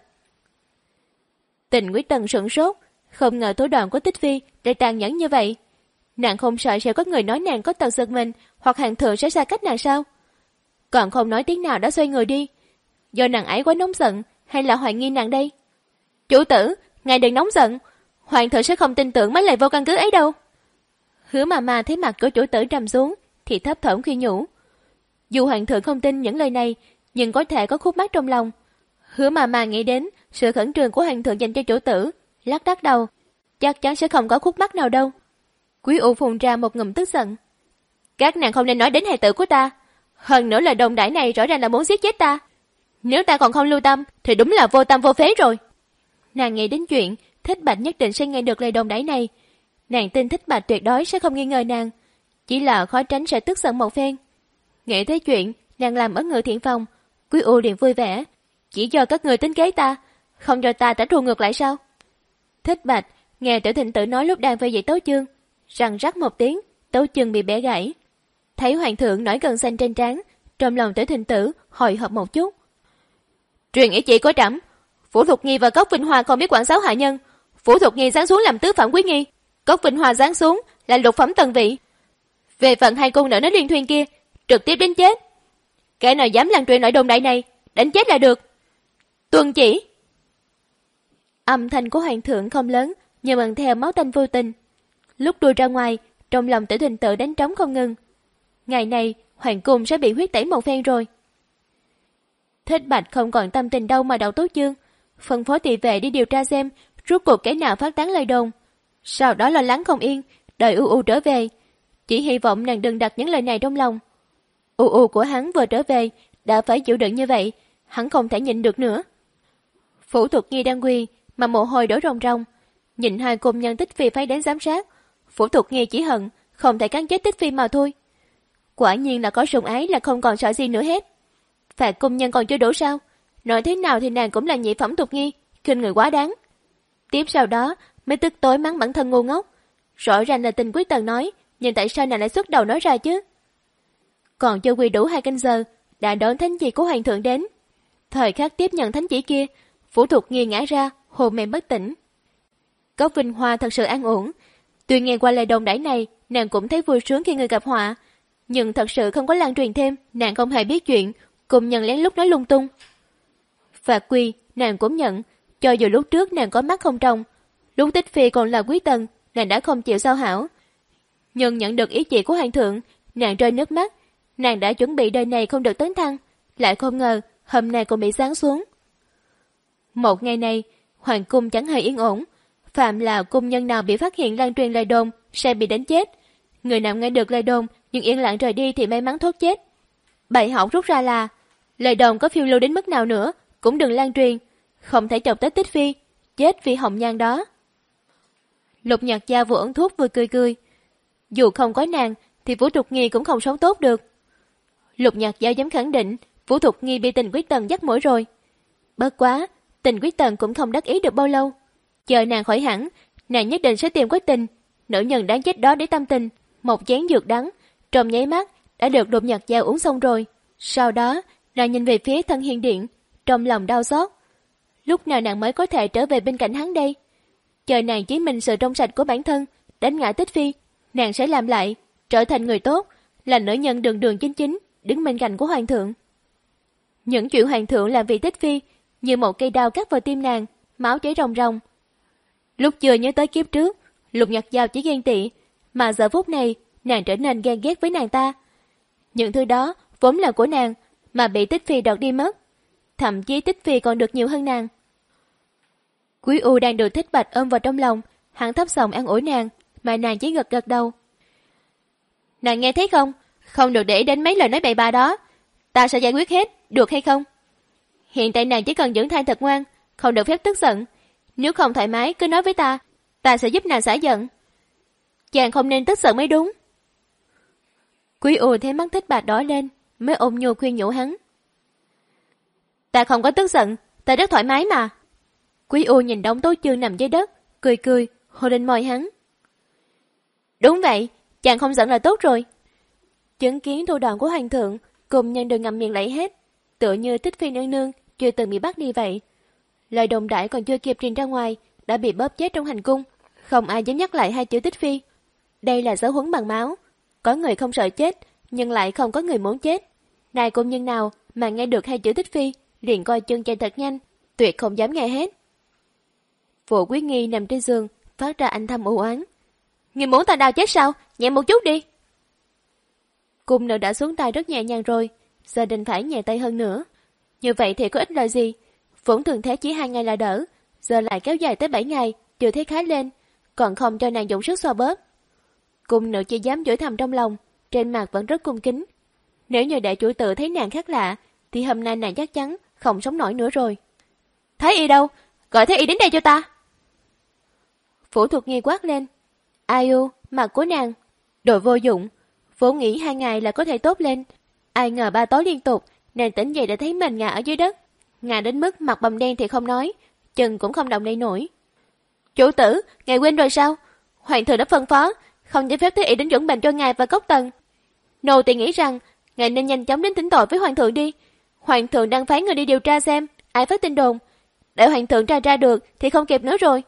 S2: Tình Quý Tần sửng sốt, không ngờ thủ đoạn của Tích Phi lại tàn nhẫn như vậy. Nàng không sợ sẽ có người nói nàng có tật giật mình, hoặc hàng thượng sẽ xa cách nàng sao? Còn không nói tiếng nào đã xoay người đi. Do nàng ấy quá nóng giận, hay là hoài nghi nàng đây? Chủ tử, ngài đừng nóng giận, hoàng thượng sẽ không tin tưởng mấy lời vô căn cứ ấy đâu. Hứa Ma Ma thấy mặt của chủ tử trầm xuống, thì thấp thỏm khi nhủ. Dù hoàng thượng không tin những lời này, nhưng có thể có khúc mắc trong lòng. Hứa Ma Ma nghĩ đến sự khẩn trương của hoàng thượng dành cho chủ tử, lắc đắc đầu, chắc chắn sẽ không có khúc mắc nào đâu. Quý U phun ra một ngụm tức giận. Các nàng không nên nói đến hài tử của ta. Hơn nữa lời đồn đãi này rõ ràng là muốn giết chết ta. Nếu ta còn không lưu tâm, thì đúng là vô tâm vô phế rồi. Nàng nghĩ đến chuyện Thích Bạch nhất định sẽ nghe được lời đồn đãi này. Nàng tin Thích Bạch tuyệt đối sẽ không nghi ngờ nàng, chỉ là khó tránh sẽ tức giận một phen. Nghĩ tới chuyện nàng làm ở Ngự Thiện Phòng, Quý U liền vui vẻ. Chỉ do các người tính kế ta, không cho ta trả thù ngược lại sao? Thích Bạch nghe Tiểu Thịnh Tử nói lúc đang phê duyệt tấu chương, răng rắc một tiếng, tấu chương bị bẻ gãy. Thấy hoàng thượng nổi gân xanh trên trán, trong lòng Tiểu Thịnh Tử hồi hộp một chút. Truyền ý chỉ của trẫm, Vũ Thục Nghi và Cốc Vinh Hoa không biết quản giáo hạ nhân. Vũ Thục Nghi giáng xuống làm tứ phẩm quý nghi, Cốc Vinh Hoa giáng xuống là lục phẩm tần vị. Về phần hai cung nữ nói liên thuyên kia, trực tiếp đến chết. Kẻ nào dám lan truyền loại đồn đại này, đánh chết là được. Tuân chỉ. Âm thanh của hoàng thượng không lớn, nhưng bằng theo máu tanh vô tình. Lúc đuôi ra ngoài, trong lòng Tiểu Thịnh Tử đánh trống không ngừng. Ngày này, hoàng cung sẽ bị huyết tẩy một phen rồi. Thích Bạch không còn tâm tình đâu mà đậu tấu chương, phân phó thị vệ đi điều tra xem rốt cuộc kẻ nào phát tán lời đồn. Sau đó lo lắng không yên, đợi U U trở về, chỉ hy vọng nàng đừng đặt những lời này trong lòng. U U của hắn vừa trở về đã phải chịu đựng như vậy, hắn không thể nhịn được nữa. Vũ Thục Nghi đang quỳ mà mồ hôi đổ ròng ròng, nhìn hai cung nhân Tích Phi phái đến giám sát. Vũ Thục Nghi chỉ hận không thể cắn chết Tích Phi mà thôi. Quả nhiên là có sủng ái là không còn sợ gì nữa hết. Phạt cung nhân còn chưa đủ sao? Nói thế nào thì nàng cũng là nhị phẩm Thục Nghi, khinh người quá đáng. Tiếp sau đó mới tức tối mắng bản thân ngu ngốc. Rõ ràng là Tình Quý Tần nói, nhưng tại sao nàng lại xuất đầu nói ra chứ? Còn chưa quy đủ hai canh giờ, đã đón thánh chỉ của hoàng thượng đến. Thời khắc tiếp nhận thánh chỉ kia, Vũ Thục Nghi ngã ra, hôn mê bất tỉnh. Cốc Vinh Hoa thật sự an ổn. Tuy nghe qua lời đồn đãi này, nàng cũng thấy vui sướng khi người gặp họa, nhưng thật sự không có lan truyền thêm. Nàng không hề biết chuyện, cùng nhận lén lúc nói lung tung. Phạt quy, nàng cũng nhận, cho dù lúc trước nàng có mắt không trông, lúc Tích Phi còn là quý tần, nàng đã không chịu sao hảo. Nhưng nhận được ý chỉ của hoàng thượng, nàng rơi nước mắt. Nàng đã chuẩn bị đời này không được tấn thăng, lại không ngờ hôm nay còn bị giáng xuống. Một ngày này, hoàng cung chẳng hề yên ổn. Phạm là cung nhân nào bị phát hiện lan truyền lời đồn sẽ bị đánh chết. Người nào nghe được lời đồn nhưng yên lặng rời đi thì may mắn thoát chết. Bài học rút ra là lời đồn có phiêu lưu đến mức nào nữa cũng đừng lan truyền, không thể chọc tới Tích Phi, chết vì hồng nhan đó. Lục Nhạc Gia vừa uống thuốc vừa cười cười. Dù không có nàng thì Vũ Thục Nghi cũng không sống tốt được. Lục Nhạc Gia dám khẳng định Vũ Thục Nghi bị Tình Quý Tần dắt mũi rồi. Bất quá, Tình Quý Tần cũng không đắc ý được bao lâu. Chờ nàng khỏi hẳn, nàng nhất định sẽ tìm Quách Tình, nữ nhân đáng chết đó để tâm tình. Một chén dược đắng, trong nháy mắt đã được Lục Nhạc Gia uống xong rồi. Sau đó, nàng nhìn về phía Thân Hiên Điện, trong lòng đau xót. Lúc nào nàng mới có thể trở về bên cạnh hắn đây? Chờ nàng chứng minh sự trong sạch của bản thân, đánh ngã Tích Phi, nàng sẽ làm lại, trở thành người tốt, là nữ nhân đường đường chính chính, đứng bên cạnh của hoàng thượng. Những chuyện hoàng thượng làm vì Tích Phi, như một cây đao cắt vào tim nàng, máu chảy ròng ròng. Lúc chưa nhớ tới kiếp trước, Lục Nhạc Giao chỉ ghen tị, mà giờ phút này nàng trở nên ghen ghét với nàng ta. Những thứ đó vốn là của nàng, mà bị Tích Phi đoạt đi mất. thậm chí Tích Phi còn được nhiều hơn nàng. Quý U đang được Thích Bạch ôm vào trong lòng, hắn thấp giọng an ủi nàng, mà nàng chỉ gật gật đầu. Nàng nghe thấy không? Không được để ý đến mấy lời nói bậy bạ đó. Ta sẽ giải quyết hết, được hay không? Hiện tại nàng chỉ cần dưỡng thai thật ngoan, không được phép tức giận. Nếu không thoải mái cứ nói với ta, ta sẽ giúp nàng xả giận. Chàng không nên tức giận mới đúng. Quý U thấy mắt Thích Bạch đỏ lên, mới ôm nhu khuyên nhủ hắn. Ta không có tức giận, ta rất thoải mái mà. Quý U nhìn đống tố chương nằm dưới đất, cười cười, hôn lên môi hắn. Đúng vậy, chàng không giận là tốt rồi. Chứng kiến thủ đoạn của hoàng thượng, cùng nhân đều ngậm miệng lấy hết, tựa như Thích Phi nương nương chưa từng bị bắt đi vậy. Lời đồn đại còn chưa kịp truyền ra ngoài, đã bị bóp chết trong hành cung, không ai dám nhắc lại hai chữ Tích Phi. Đây là giáo huấn bằng máu, có người không sợ chết, nhưng lại không có người muốn chết. Này công nhân nào mà nghe được hai chữ Tích Phi, liền coi chân chạy thật nhanh, tuyệt không dám nghe hết. Phụ Quý Nghi nằm trên giường, phát ra anh thầm u oán. Ngươi muốn ta đau chết sao? Nhẹ một chút đi. Cung nữ đã xuống tay rất nhẹ nhàng rồi, giờ định phải nhẹ tay hơn nữa. Như vậy thì có ích lợi gì? Vốn thường thế chỉ hai ngày là đỡ, giờ lại kéo dài tới bảy ngày, chưa thấy khá lên, còn không cho nàng dùng sức xoa bóp. Cung nữ chỉ dám dối thầm trong lòng, trên mặt vẫn rất cung kính. Nếu như đại chủ tử thấy nàng khác lạ, thì hôm nay nàng chắc chắn không sống nổi nữa rồi. Thái y đâu? Gọi Thái y đến đây cho ta. Phủ Thuật Nghi quát lên. Ai u, mặt của nàng, đồ vô dụng, vốn nghĩ hai ngày là có thể tốt lên. Ai ngờ ba tối liên tục, nàng tỉnh dậy đã thấy mình ngã ở dưới đất. Ngã đến mức mặt bầm đen thì không nói, chân cũng không động đậy nổi. Chủ tử, ngài quên rồi sao? Hoàng thượng đã phân phó, không cho phép Thái y đến chuẩn bệnh cho ngài và Cốc Tần. Nô tỳ nghĩ rằng, ngài nên nhanh chóng đến thỉnh tội với hoàng thượng đi. Hoàng thượng đang phái người đi điều tra xem ai phát tin đồn. Để hoàng thượng tra ra được thì không kịp nữa rồi.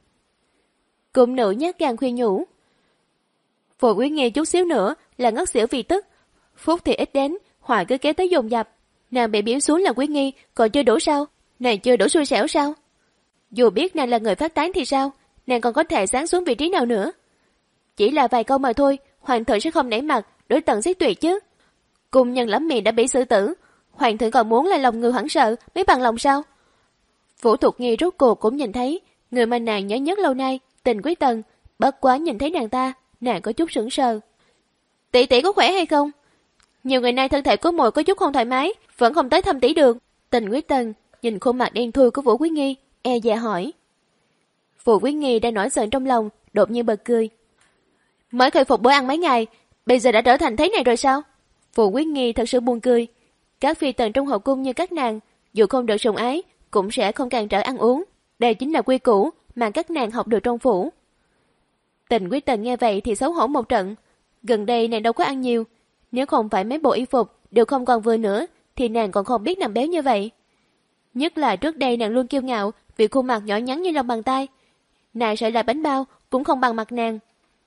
S2: Cung nữ nhát gan khuyên nhủ. Phụ Quý Nghi chút xíu nữa là ngất xỉu vì tức. Phúc thì ít đến, họa cứ kéo tới dồn dập. Nàng bị biểu xuống là Quý Nghi, còn chưa đủ sao? Nàng chưa đủ xui xẻo sao? Dù biết nàng là người phát tán thì sao? Nàng còn có thể giáng xuống vị trí nào nữa? Chỉ là vài câu mà thôi, hoàng thượng sẽ không nể mặt, đối tận giết tuyệt chứ. Cung nhân lắm miệng đã bị xử tử, hoàng thượng còn muốn là lòng người hoảng sợ mới bằng lòng sao? Vũ Thuật Nghi rốt cuộc cũng nhìn thấy người mà nàng nhớ nhất lâu nay, Tình Quý Tần. Bất quá nhìn thấy nàng ta, nàng có chút sững sờ. Tỷ tỷ có khỏe hay không? Nhiều ngày nay thân thể của muội có chút không thoải mái, vẫn không tới thăm tỷ được. Tình Quý Tần nhìn khuôn mặt đen thui của Vũ Quý Nghi, e dè hỏi. Vũ Quý Nghi đang nổi giận trong lòng, đột nhiên bật cười. Mới khôi phục bữa ăn mấy ngày, bây giờ đã trở thành thế này rồi sao? Vũ Quý Nghi thật sự buồn cười. Các phi tần trong hậu cung như các nàng, dù không được sủng ái, cũng sẽ không cản trở ăn uống. Đây chính là quy củ mà các nàng học được trong phủ. Tình Quý Tần nghe vậy thì xấu hổ một trận. Gần đây nàng đâu có ăn nhiều, nếu không phải mấy bộ y phục đều không còn vừa nữa, thì nàng còn không biết nàng béo như vậy. Nhất là trước đây nàng luôn kiêu ngạo vì khuôn mặt nhỏ nhắn như lòng bàn tay. Nàng sợ là bánh bao cũng không bằng mặt nàng.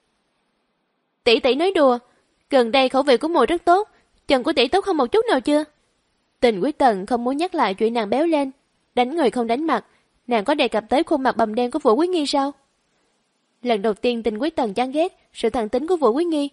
S2: Tỷ tỷ nói đùa, gần đây khẩu vị của muội rất tốt, chân của tỷ tốt hơn một chút nào chưa? Tình Quý Tần không muốn nhắc lại chuyện nàng béo lên, đánh người không đánh mặt. Nàng có đề cập tới khuôn mặt bầm đen của Vũ Quý Nghi sao? Lần đầu tiên Tình Quý Tần chán ghét sự thẳng tính của Vũ Quý Nghi.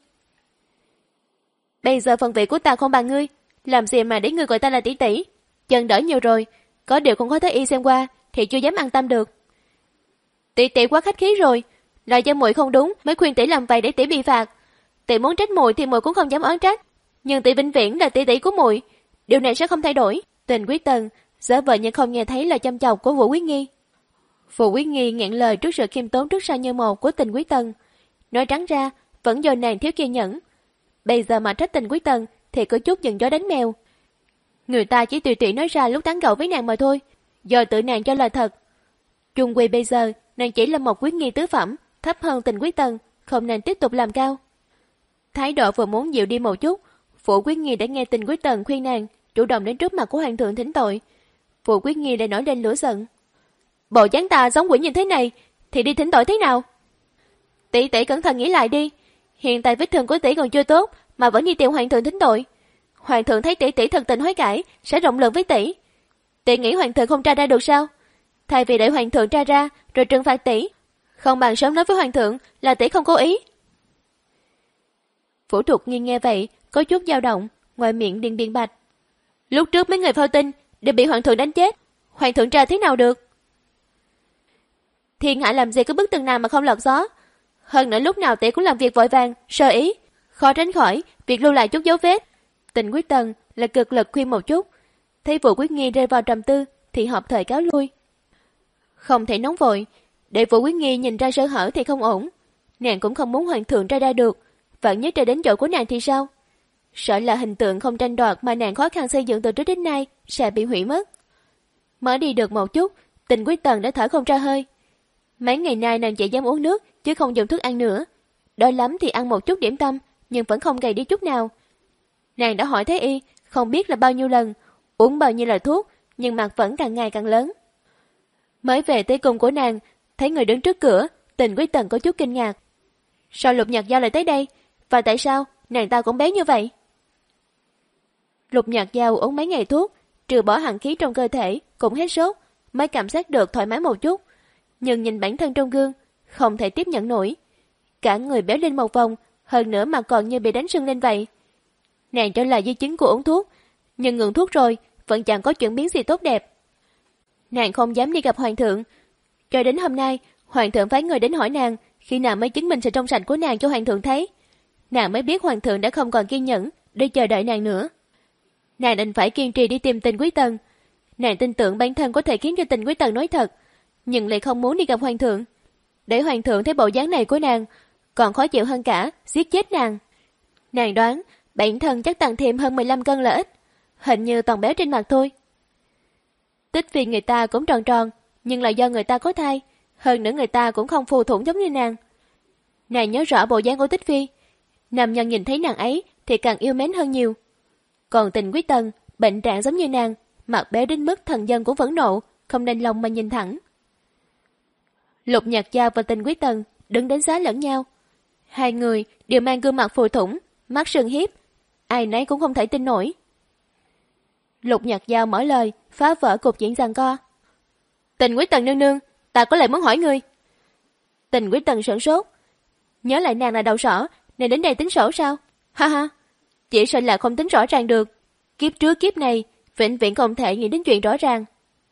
S2: Bây giờ phần vị của ta không bằng ngươi, làm gì mà để ngươi gọi ta là tỷ tỷ? Chân đỡ nhiều rồi, có điều không có Thái y xem qua thì chưa dám an tâm được. Tỷ tỷ quá khách khí rồi, là do muội không đúng mới khuyên tỷ làm vậy để tỷ bị phạt. Tỷ muốn trách muội thì muội cũng không dám oán trách, nhưng tỷ vĩnh viễn là tỷ tỷ của muội, điều này sẽ không thay đổi. Tình Quý Tần giả vờ như không nghe thấy lời châm chọc của Vũ Quý Nghi. Vũ Quý Nghi nghẹn lời trước sự khiêm tốn trước sau như một của Tình Quý Tần. Nói trắng ra, vẫn do nàng thiếu kiên nhẫn. Bây giờ mà trách Tình Quý Tần thì có chút giận chó đánh mèo. Người ta chỉ tùy tiện nói ra lúc tán gẫu với nàng mà thôi, giờ tự nàng cho là thật. Chung quy bây giờ, nàng chỉ là một Quý Nghi tứ phẩm, thấp hơn Tình Quý Tần, không nên tiếp tục làm cao. Thái độ vừa muốn dịu đi một chút, Vũ Quý Nghi đã nghe Tình Quý Tần khuyên nàng chủ động đến trước mặt của hoàng thượng thỉnh tội. Vũ Quý Nghi lại nổi lên lửa giận. Bộ dáng ta giống quỷ như thế này thì đi thỉnh tội thế nào? Tỷ tỷ cẩn thận nghĩ lại đi, hiện tại vết thương của tỷ còn chưa tốt mà vẫn đi tìm hoàng thượng thỉnh tội. Hoàng thượng thấy tỷ tỷ thật tình hối cải sẽ rộng lượng với tỷ. Tỷ nghĩ hoàng thượng không tra ra được sao? Thay vì để hoàng thượng tra ra rồi trừng phạt tỷ, không bằng sớm nói với hoàng thượng là tỷ không cố ý. Vũ Thuật Nghi nghe vậy có chút dao động, ngoài miệng điền điền bạch. Lúc trước mấy người phao tin đều bị hoàng thượng đánh chết. Hoàng thượng tra thế nào được? Thiên hạ làm gì có bức tường nào mà không lọt gió. Hơn nữa lúc nào tỷ cũng làm việc vội vàng, sơ ý, khó tránh khỏi việc lưu lại chút dấu vết. Tình Quyết Tần là cực lực khuyên một chút, thấy Vũ Quyết Nghi rơi vào trầm tư thì hợp thời cáo lui. Không thể nóng vội, để Vũ Quyết Nghi nhìn ra sơ hở thì không ổn. Nàng cũng không muốn hoàng thượng ra ra được, vạn nhất ra đến chỗ của nàng thì sao? Sợ là hình tượng không tranh đoạt mà nàng khó khăn xây dựng từ trước đến nay sẽ bị hủy mất. Mới đi được một chút, Tình Quyết Tần đã thở không ra hơi. Mấy ngày nay nàng chỉ dám uống nước chứ không dùng thức ăn nữa. Đói lắm thì ăn một chút điểm tâm, nhưng vẫn không gầy đi chút nào. Nàng đã hỏi Thái Y không biết là bao nhiêu lần, uống bao nhiêu là thuốc, nhưng mặt vẫn càng ngày càng lớn. Mới về tới cung của nàng, thấy người đứng trước cửa, Tình Quyết Tần có chút kinh ngạc. Sao Lục Nhạc Giao lại tới đây? Và tại sao nàng ta cũng bé như vậy? Lục Nhạc Giao uống mấy ngày thuốc, trừ bỏ hàn khí trong cơ thể, cũng hết sốt, mới cảm giác được thoải mái một chút. Nhưng nhìn bản thân trong gương, không thể tiếp nhận nổi. Cả người béo lên một vòng, hơn nữa mà còn như bị đánh sưng lên vậy. Nàng cho là di chứng của uống thuốc, nhưng ngừng thuốc rồi, vẫn chẳng có chuyển biến gì tốt đẹp. Nàng không dám đi gặp hoàng thượng. Cho đến hôm nay, hoàng thượng phái người đến hỏi nàng khi nào mới chứng minh sự trong sạch của nàng cho hoàng thượng thấy. Nàng mới biết hoàng thượng đã không còn kiên nhẫn để chờ đợi nàng nữa. Nàng đành phải kiên trì đi tìm Tình Quyết Tần. Nàng tin tưởng bản thân có thể khiến cho Tình Quyết Tần nói thật, nhưng lại không muốn đi gặp hoàng thượng. Để hoàng thượng thấy bộ dáng này của nàng, còn khó chịu hơn cả giết chết nàng. Nàng đoán bản thân chắc tăng thêm hơn mười lăm cân là ít, hình như toàn béo trên mặt thôi. Tích Phi người ta cũng tròn tròn, nhưng là do người ta có thai, hơn nữa người ta cũng không phù thủng giống như nàng. Nàng nhớ rõ bộ dáng của Tích Phi, nam nhân nhìn thấy nàng ấy thì càng yêu mến hơn nhiều. Còn Tình Quyết Tần, bệnh trạng giống như nàng, mặt béo đến mức thần dân cũng phẫn nộ, không đành lòng mà nhìn thẳng. Lục Nhạc Giao và Tình Quyết Tần đứng đánh giá lẫn nhau. Hai người đều mang gương mặt phù thủng, mắt sưng hiếp, ai nấy cũng không thể tin nổi. Lục Nhạc Giao mở lời, phá vỡ cục diện giằng co. Tình Quyết Tần nương nương, ta có lời muốn hỏi ngươi. Tình Quyết Tần sửng sốt, nhớ lại nàng là đầu sỏ, nên đến đây tính sổ sao? Ha ha, chỉ sợ là không tính rõ ràng được. Kiếp trước kiếp này, vĩnh viễn không thể nghĩ đến chuyện rõ ràng.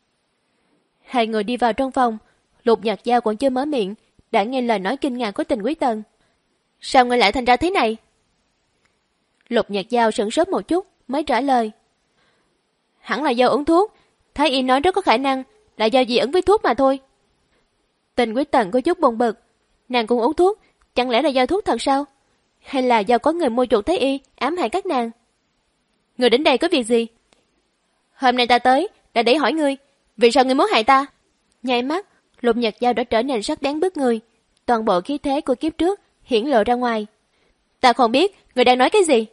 S2: Hai người đi vào trong phòng, Lục Nhạc Giao còn chưa mở miệng, đã nghe lời nói kinh ngạc của Tình Quyết Tần. Sao ngươi lại thành ra thế này? Lục Nhạc Giao sửng sốt một chút, mới trả lời. Hẳn là do uống thuốc, Thái Y nói rất có khả năng là do dị ứng với thuốc mà thôi. Tình Quyết Tần có chút buồn bực, nàng cũng uống thuốc, chẳng lẽ là do thuốc thật sao? Hay là do có người mua chuộc Thái Y ám hại các nàng? Người đến đây có việc gì? Hôm nay ta tới đã để hỏi ngươi, vì sao ngươi muốn hại ta? Nháy mắt, Lục Nhạc Giao đã trở nên sắc bén bức người, toàn bộ khí thế của kiếp trước hiển lộ ra ngoài. Ta không biết người đang nói cái gì.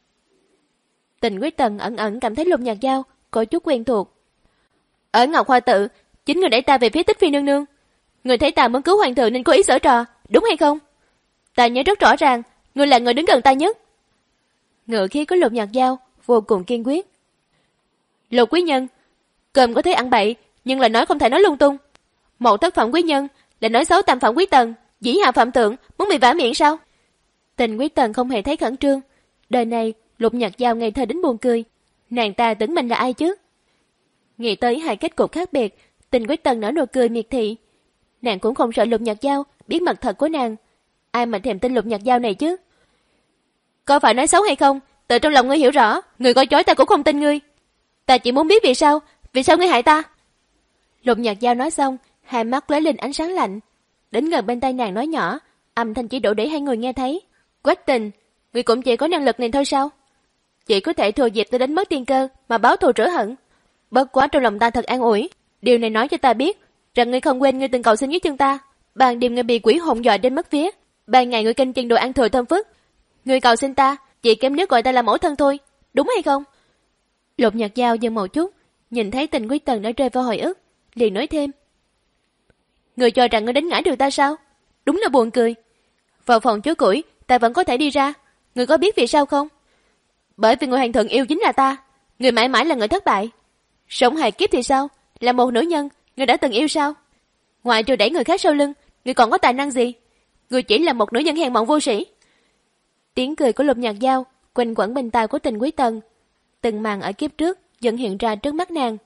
S2: Tình Quyết Tần ẩn ẩn cảm thấy Lục Nhạc Giao có chút quen thuộc. Ở Ngọc Hoa Tự, chính người đẩy ta về phía Tích Phi nương nương. Người thấy ta muốn cứu hoàng thượng nên cố ý giở trò, đúng hay không? Ta nhớ rất rõ ràng, người là người đứng gần ta nhất. Ngữ khí của Lục Nhạc Giao vô cùng kiên quyết. Lục quý nhân, cơm có thể ăn bậy, nhưng là nói không thể nói lung tung. Một thất phẩm quý nhân là nói xấu tam phẩm quý tần, dĩ hạ phạm thượng, muốn bị vả miệng sao? Tình Quyết Tần không hề thấy khẩn trương. Đời này Lục Nhạc Giao ngây thơ đến buồn cười. Nàng ta tưởng mình là ai chứ? Nghĩ tới hai kết cục khác biệt, Tình Quyết Tần nở nụ cười miệt thị. Nàng cũng không sợ Lục Nhạc Giao biết mặt thật của nàng. Ai mà thèm tin Lục Nhạc Giao này chứ? Có phải nói xấu hay không? Tự trong lòng ngươi hiểu rõ, người coi chói ta cũng không tin ngươi. Ta chỉ muốn biết vì sao, vì sao ngươi hại ta? Lục Nhạc Giao nói xong, hai mắt lóe lên ánh sáng lạnh, đến gần bên tai nàng nói nhỏ, âm thanh chỉ đủ để hai người nghe thấy. Quách Tình, ngươi cũng chỉ có năng lực này thôi sao? Chỉ có thể thừa dịp tôi đánh mất tiên cơ mà báo thù rửa hận. Bất quá trong lòng ta thật an ủi, điều này nói cho ta biết rằng ngươi không quên ngươi từng cầu xin với chân ta. Ban đêm ngươi bị quỷ hồn dọa đến mất vía, ban ngày ngươi kinh chừng đồ ăn thừa thơm phức. Ngươi cầu xin ta, chỉ kém nước gọi ta là mẫu thân thôi, đúng hay không? Lục Nhạc Giao dừng một chút, nhìn thấy Tình Quyết Tần đã rơi vào hồi ức, liền nói thêm. Ngươi cho rằng ngươi đánh ngã được ta sao? Đúng là buồn cười. Vào phòng chứa củi, ta vẫn có thể đi ra. Ngươi có biết vì sao không? Bởi vì người hoàng thượng yêu chính là ta. Ngươi mãi mãi là người thất bại. Sống hài kiếp thì sao? Là một nữ nhân, ngươi đã từng yêu sao? Ngoài trừ đẩy người khác sau lưng, ngươi còn có tài năng gì? Ngươi chỉ là một nữ nhân hèn mọn vô sĩ. Tiếng cười của Lục Nhạc Giao quanh quẩn bên tai của Tình Quyết Tần. Từng màn ở kiếp trước dần hiện ra trước mắt nàng.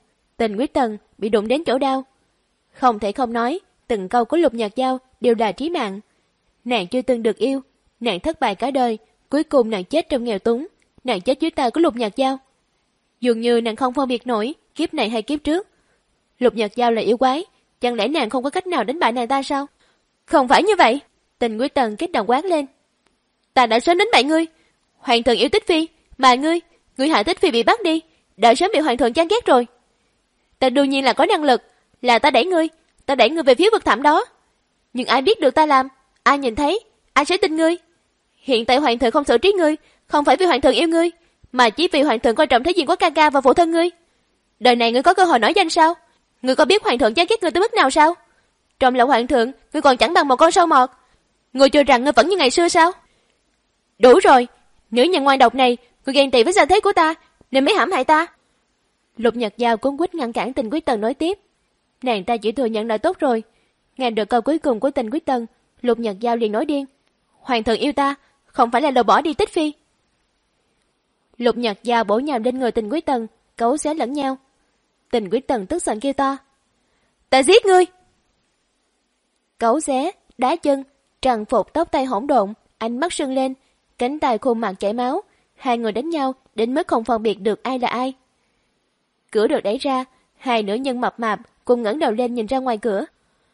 S2: Tình Quyết Tần bị đụng đến chỗ đau. Không thể không nói, từng câu của Lục Nhạc Giao đều là trí mạng. Nàng chưa từng được yêu, nàng thất bại cả đời, cuối cùng nàng chết trong nghèo túng, nàng chết dưới tay của Lục Nhạc Giao. Dường như nàng không phân biệt nổi kiếp này hay kiếp trước. Lục Nhạc Giao là yêu quái, chẳng lẽ nàng không có cách nào đánh bại nàng ta sao? Không phải như vậy. Tình Quyết Tần kích động quát lên. Ta đã sớm đánh bại ngươi. Hoàng thượng yêu Tích Phi, mà ngươi, ngươi hại Tích Phi bị bắt đi, đã sớm bị hoàng thượng chán ghét rồi. Ta đương nhiên là có năng lực, là ta đẩy ngươi, ta đẩy ngươi về phía vực thẳm đó. Nhưng ai biết được ta làm, ai nhìn thấy, ai sẽ tin ngươi? Hiện tại hoàng thượng không xử trí ngươi, không phải vì hoàng thượng yêu ngươi, mà chỉ vì hoàng thượng coi trọng thế diện của ca ca và phụ thân ngươi. Đời này ngươi có cơ hội nổi danh sao? Ngươi có biết hoàng thượng chán ghét ngươi tới mức nào sao? Trong lòng hoàng thượng, ngươi còn chẳng bằng một con sâu mọt. Ngươi cho rằng ngươi vẫn như ngày xưa sao? Đủ rồi, nữ nhân ngoan độc này, ngươi ghen tị với gia thế của ta, nên mới hãm hại ta. Lục Nhạc Giao cuống quýt ngăn cản Tình Quyết Tần nói tiếp. Nàng ta chỉ thừa nhận là tốt rồi. Nghe được câu cuối cùng của Tình Quyết Tần, Lục Nhạc Giao liền nói điên. Hoàng thượng yêu ta, không phải là đồ bỏ đi Tích Phi. Lục Nhạc Giao bổ nhào lên người Tình Quyết Tần, cấu xé lẫn nhau. Tình Quyết Tần tức giận kêu to. Ta giết ngươi! Cấu xé, đá chân, trần phục tóc tay hỗn độn, ánh mắt sưng lên, cánh tay khuôn mặt chảy máu. Hai người đánh nhau đến mức không phân biệt được ai là ai. Cửa được đẩy ra, hai nữ nhân mập mạp cùng ngẩng đầu lên nhìn ra ngoài cửa.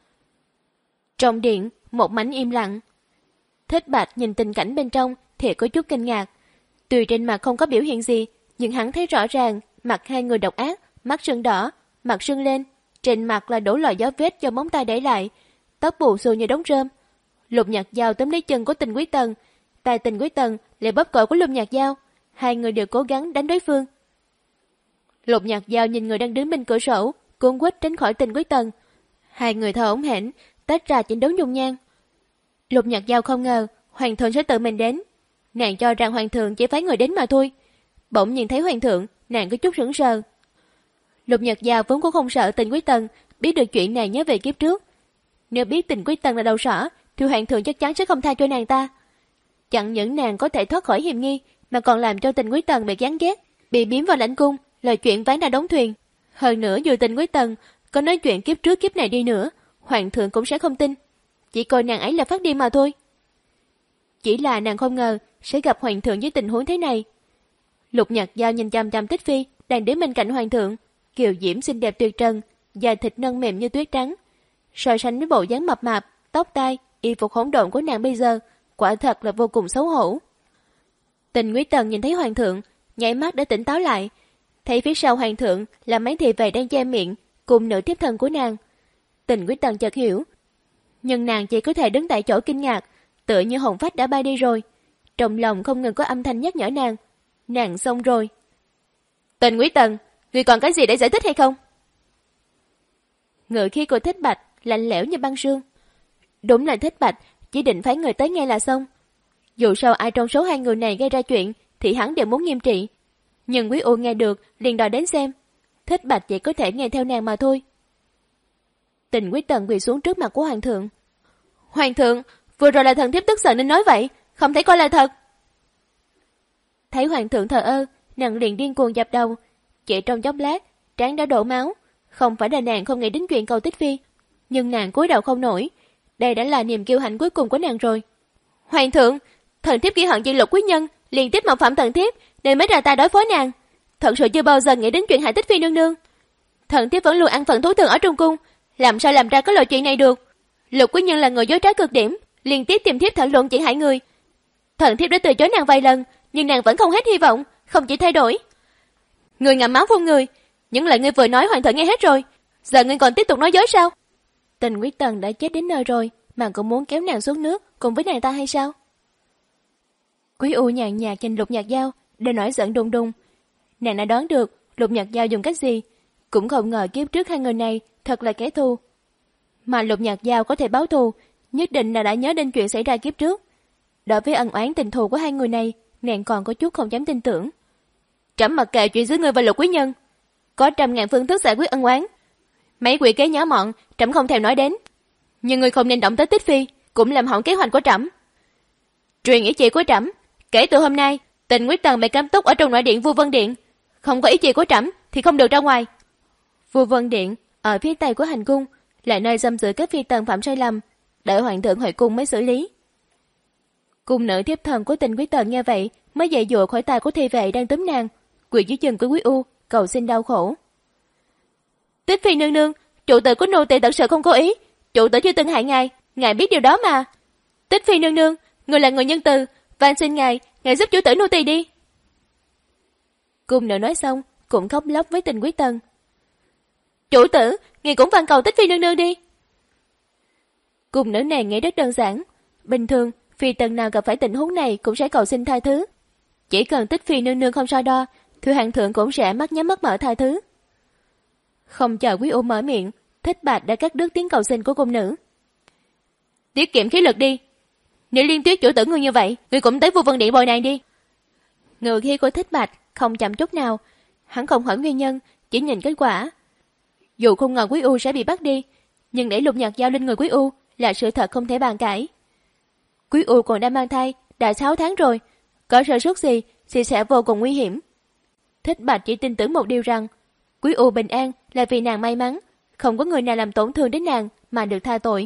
S2: Trong điện, một mảnh im lặng. Thích Bạch nhìn tình cảnh bên trong thì có chút kinh ngạc. Tuy trên mặt không có biểu hiện gì, nhưng hắn thấy rõ ràng mặt hai người độc ác, mắt sưng đỏ, mặt sưng lên, trên mặt là đổ loại dấu vết do móng tay để lại, tóc bù xù như đống rơm. Lục Nhạc Giao túm lấy chân của Tình Quyết Tần, tay Tình Quyết Tần lại bóp cổ của Lục Nhạc Giao, hai người đều cố gắng đánh đối phương. Lục Nhạc Giao nhìn người đang đứng bên cửa sổ, cuống quýt tránh khỏi Tình Quyết Tần. Hai người thở hổn hển, tách ra chiến đấu dung nhan. Lục Nhạc Giao không ngờ hoàng thượng sẽ tự mình đến. Nàng cho rằng hoàng thượng chỉ phái người đến mà thôi. Bỗng nhìn thấy hoàng thượng, nàng có chút sững sờ. Lục Nhạc Giao vốn cũng không sợ Tình Quyết Tần biết được chuyện này nhớ về kiếp trước. Nếu biết Tình Quyết Tần là đầu sỏ, thì hoàng thượng chắc chắn sẽ không tha cho nàng ta. Chẳng những nàng có thể thoát khỏi hiểm nghi, mà còn làm cho Tình Quyết Tần bị gán ghét, bị biếm vào lãnh cung, là chuyện ván đã đóng thuyền. Hơn nữa dù Tình Quyết Tần có nói chuyện kiếp trước kiếp này đi nữa, hoàng thượng cũng sẽ không tin, chỉ coi nàng ấy là phát điên mà thôi. Chỉ là nàng không ngờ sẽ gặp hoàng thượng với tình huống thế này. Lục Nhạc Giao nhìn chăm chăm Tích Phi đang đứng bên cạnh hoàng thượng, kiều diễm xinh đẹp tuyệt trần, da thịt nâng mềm như tuyết trắng. So sánh với bộ dáng mập mạp, tóc tai, y phục hỗn độn của nàng bây giờ, quả thật là vô cùng xấu hổ. Tình Quyết Tần nhìn thấy hoàng thượng, nháy mắt đã tỉnh táo lại, thấy phía sau hoàng thượng là mấy thị vệ đang che miệng cùng nữ tiếp thân của nàng. Tình Quyết Tần chợt hiểu, nhưng nàng chỉ có thể đứng tại chỗ kinh ngạc, tựa như hồn phách đã bay đi rồi. Trong lòng không ngừng có âm thanh nhắc nhở nàng, nàng xong rồi. Tình Quyết Tần, ngươi còn cái gì để giải thích hay không? Ngự khí của Thích Bạch lạnh lẽo như băng sương. Đúng là Thích Bạch chỉ định phái người tới ngay là xong. Dù sao ai trong số hai người này gây ra chuyện thì hắn đều muốn nghiêm trị. Nhưng Quý U nghe được liền đòi đến xem. Thích Bạch chỉ có thể nghe theo nàng mà thôi. Tình Quyết Tần quỳ xuống trước mặt của hoàng thượng. Hoàng thượng, vừa rồi là thần thiếp tức giận nên nói vậy, không thể coi là thật. Thấy hoàng thượng thờ ơ, nàng liền điên cuồng dập đầu. Chỉ trong chốc lát, trán đã đổ máu. Không phải là nàng không nghĩ đến chuyện cầu Tích Phi, nhưng nàng cúi đầu không nổi. Đây đã là niềm kiêu hãnh cuối cùng của nàng rồi. Hoàng thượng, thần thiếp ghi hận vì Lục quý nhân liên tiếp mạo phạm thần thiếp nên mới ra tay đối phó nàng. Thật sự chưa bao giờ nghĩ đến chuyện hại Tích Phi nương nương. Thần thiếp vẫn luôn ăn phận thú thường ở trong cung, làm sao làm ra cái loại chuyện này được. Lục quý nhân là người dối trá cực điểm, liên tiếp tìm thiếp thảo luận chuyện hại người. Thần thiếp đã từ chối nàng vài lần, nhưng nàng vẫn không hết hy vọng, không chỉ thay đổi. Người ngậm máu phun người, những lời ngươi vừa nói hoàng thượng nghe hết rồi, giờ ngươi còn tiếp tục nói dối sao? Tình Quyết Tần đã chết đến nơi rồi, mà cũng muốn kéo nàng xuống nước cùng với nàng ta hay sao? Quý U nhàn nhạt nhìn Lục Nhạc Giao, để nổi giận đùng đùng. Nàng đã đoán được Lục Nhạc Giao dùng cách gì, cũng không ngờ kiếp trước hai người này thật là kẻ thù. Mà Lục Nhạc Giao có thể báo thù, nhất định là đã nhớ đến chuyện xảy ra kiếp trước. Đối với ân oán tình thù của hai người này, nàng còn có chút không dám tin tưởng. Trẫm mặc kệ chuyện giữa ngươi và Lục quý nhân, có trăm ngàn phương thức giải quyết ân oán. Mấy quỷ kế nhỏ mọn, trẫm không thèm nói đến. Nhưng ngươi không nên động tới Tích Phi, cũng làm hỏng kế hoạch của trẫm. Truyền ý chỉ của trẫm, kể từ hôm nay, Tình Quyết Tần bị cấm túc ở trong nội điện Vu Vân Điện, không có ý chỉ của trẫm thì không được ra ngoài. Vua Vân Điện ở phía tây của hành cung, là nơi giam giữ các phi tần phạm sai lầm, đợi hoàng thượng hồi cung mới xử lý. Cung nữ thiếp thần của Tình Quý Tần nghe vậy mới dậy dụa khỏi tay của thi vệ đang túm nàng, quỳ dưới chân của Quý U cầu xin đau khổ. Tích phi nương nương, chủ tử của nô tỳ thật sự không cố ý, chủ tử chưa từng hại ngài, ngài biết điều đó mà. Tích phi nương nương, người là người nhân từ, van xin ngài, ngài giúp chủ tử nô tỳ đi. Cung nữ nói xong cũng khóc lóc với Tình Quý Tần. Chủ tử, ngài cũng van cầu Tích phi nương nương đi. Cung nữ này nghĩ rất đơn giản, bình thường phi tần nào gặp phải tình huống này cũng sẽ cầu xin tha thứ. Chỉ cần Tích phi nương nương không so đo, Thưa Hoàng thượng cũng sẽ mắt nhắm mắt mở tha thứ. Không chờ Quý U mở miệng, Thích Bạch đã cắt đứt tiếng cầu xin của cung nữ. Tiết kiệm khí lực đi. Nếu liên tuyết chủ tử ngươi như vậy, ngươi cũng tới Vua Vân Điện bồi nàng đi. Ngự khí của Thích Bạch không chậm chút nào. Hắn không hỏi nguyên nhân, chỉ nhìn kết quả. Dù không ngờ Quý U sẽ bị bắt đi, nhưng để Lục Nhật giao lên người Quý U là sự thật không thể bàn cãi. Quý U còn đang mang thai, đã sáu tháng rồi, có sơ suất gì thì sẽ vô cùng nguy hiểm. Thích Bạch chỉ tin tưởng một điều rằng Quý U bình an là vì nàng may mắn, không có người nào làm tổn thương đến nàng mà được tha tội.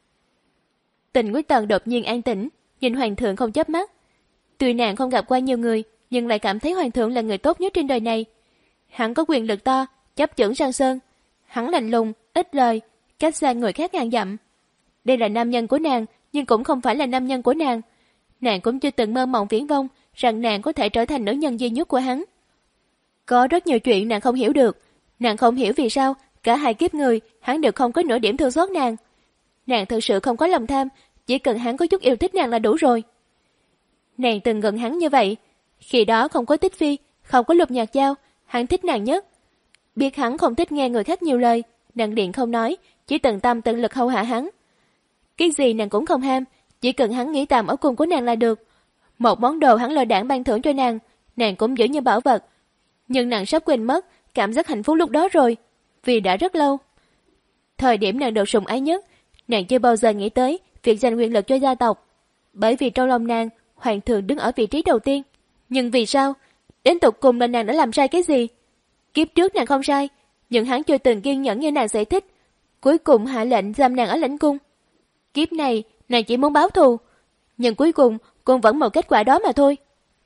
S2: Tình Quý Tần đột nhiên an tĩnh, nhìn hoàng thượng không chớp mắt. Tuy nàng không gặp qua nhiều người, nhưng lại cảm thấy hoàng thượng là người tốt nhất trên đời này. Hắn có quyền lực to, chấp chưởng sang sơn. Hắn lạnh lùng, ít lời, cách xa người khác ngàn dặm. Đây là nam nhân của nàng, nhưng cũng không phải là nam nhân của nàng. Nàng cũng chưa từng mơ mộng viễn vông rằng nàng có thể trở thành nữ nhân duy nhất của hắn. Có rất nhiều chuyện nàng không hiểu được. Nàng không hiểu vì sao cả hai kiếp người hắn đều không có nửa điểm thương xót nàng. Nàng thực sự không có lòng tham, chỉ cần hắn có chút yêu thích nàng là đủ rồi. Nàng từng gần hắn như vậy. Khi đó không có Tích Phi, không có Lục Nhạc Giao, hắn thích nàng nhất. Biết hắn không thích nghe người khác nhiều lời, nàng điện không nói, chỉ tận tâm tận lực hầu hạ hắn. Cái gì nàng cũng không ham, chỉ cần hắn nghĩ tạm ở cung của nàng là được. Một món đồ hắn lơ đãng ban thưởng cho nàng, nàng cũng giữ như bảo vật. Nhưng nàng sắp quên mất cảm giác hạnh phúc lúc đó rồi, vì đã rất lâu. Thời điểm nàng được sủng ái nhất, nàng chưa bao giờ nghĩ tới việc giành quyền lực cho gia tộc. Bởi vì trong lòng nàng, hoàng thượng đứng ở vị trí đầu tiên. Nhưng vì sao? Đến tột cùng là nàng đã làm sai cái gì? Kiếp trước nàng không sai, nhưng hắn chưa từng kiên nhẫn như nàng giải thích. Cuối cùng hạ lệnh giam nàng ở lãnh cung. Kiếp này, nàng chỉ muốn báo thù, nhưng cuối cùng cũng vẫn một kết quả đó mà thôi.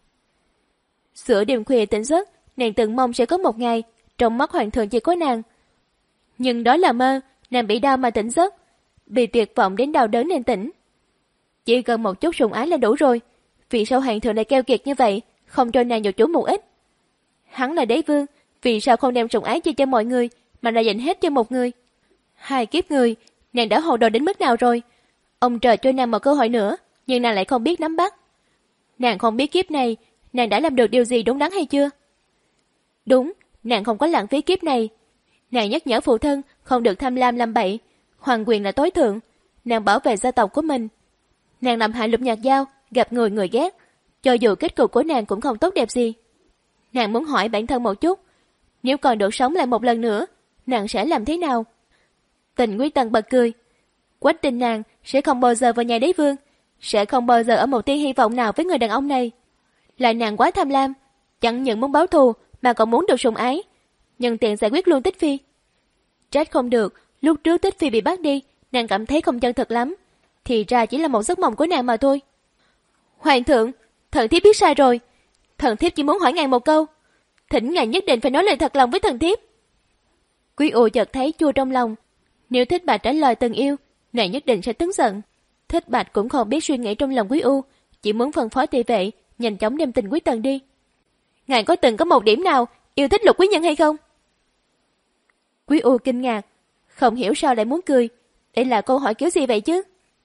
S2: Giữa đêm khuya tỉnh giấc, nàng từng mong sẽ có một ngày trong mắt hoàng thượng chỉ có nàng. Nhưng đó là mơ, nàng bị đau mà tỉnh giấc, bị tuyệt vọng đến đau đớn nên tỉnh. Chỉ cần một chút sủng ái là đủ rồi. Vì sao hoàng thượng lại keo kiệt như vậy, không cho nàng nhiều chỗ một ít? Hắn là đế vương, vì sao không đem sủng ái chia cho mọi người mà lại dành hết cho một người? Hai kiếp người, nàng đã hồ đồ đến mức nào rồi? Ông trời cho nàng một cơ hội nữa, nhưng nàng lại không biết nắm bắt. Nàng không biết kiếp này nàng đã làm được điều gì đúng đắn hay chưa? Đúng, nàng không có lãng phí kiếp này. Nàng nhắc nhở phụ thân không được tham lam làm bậy, hoàng quyền là tối thượng. Nàng bảo vệ gia tộc của mình. Nàng làm hại Lục Nhạc Giao, gặp người người ghét, cho dù kết cục của nàng cũng không tốt đẹp gì. Nàng muốn hỏi bản thân một chút, nếu còn được sống lại một lần nữa, nàng sẽ làm thế nào? Tình Quý Tần bật cười. Quách tình nàng sẽ không bao giờ vào nhà đế vương, sẽ không bao giờ ở một tia hy vọng nào với người đàn ông này. Lại nàng quá tham lam, chẳng những muốn báo thù mà còn muốn được sủng ái, nhân tiện giải quyết luôn Tích Phi. Trách không được, lúc trước Tích Phi bị bắt đi, nàng cảm thấy không chân thật lắm, thì ra chỉ là một giấc mộng của nàng mà thôi. Hoàng thượng, thần thiếp biết sai rồi. Thần thiếp chỉ muốn hỏi ngài một câu, thỉnh ngài nhất định phải nói lời thật lòng với thần thiếp. Quý U chợt thấy chua trong lòng. Nếu Thích Bạch trả lời từng yêu, nàng nhất định sẽ tức giận. Thích Bạch cũng không biết suy nghĩ trong lòng Quý U, chỉ muốn phân phó thị vệ nhanh chóng đem Tình Quý Tần đi. Ngài có từng có một điểm nào yêu thích Lục quý nhân hay không? Quý U kinh ngạc, không hiểu sao lại muốn cười. Đây là câu hỏi kiểu gì vậy chứ?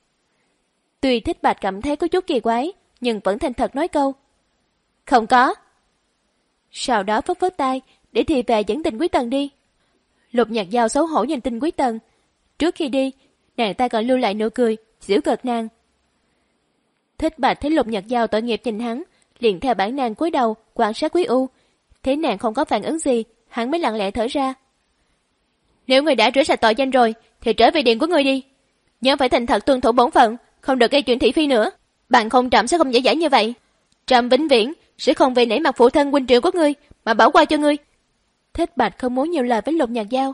S2: Tuy Thích Bạch cảm thấy có chút kỳ quái, nhưng vẫn thành thật nói câu không có. Sau đó phất phất tay để thị vệ dẫn Tình Quý Tần đi. Lục Nhạc Giao xấu hổ nhìn Tình Quý Tần. Trước khi đi, nàng ta còn lưu lại nụ cười giễu cợt nàng. Thích Bạch thấy Lục Nhạc Giao tội nghiệp nhìn hắn, liền theo bản năng cúi đầu quan sát Quý U. Thấy nàng không có phản ứng gì, hắn mới lặng lẽ thở ra. Nếu người đã rửa sạch tội danh rồi, thì trở về điện của người đi. Nhớ phải thành thật tuân thủ bổn phận, không được gây chuyện thị phi nữa. Bạn không Trạm sẽ không dễ dãi như vậy. Trạm vĩnh viễn sẽ không về nể mặt phụ thân huynh trưởng của ngươi mà bỏ qua cho ngươi. Thích Bạch không muốn nhiều lời với Lục Nhạc Giao,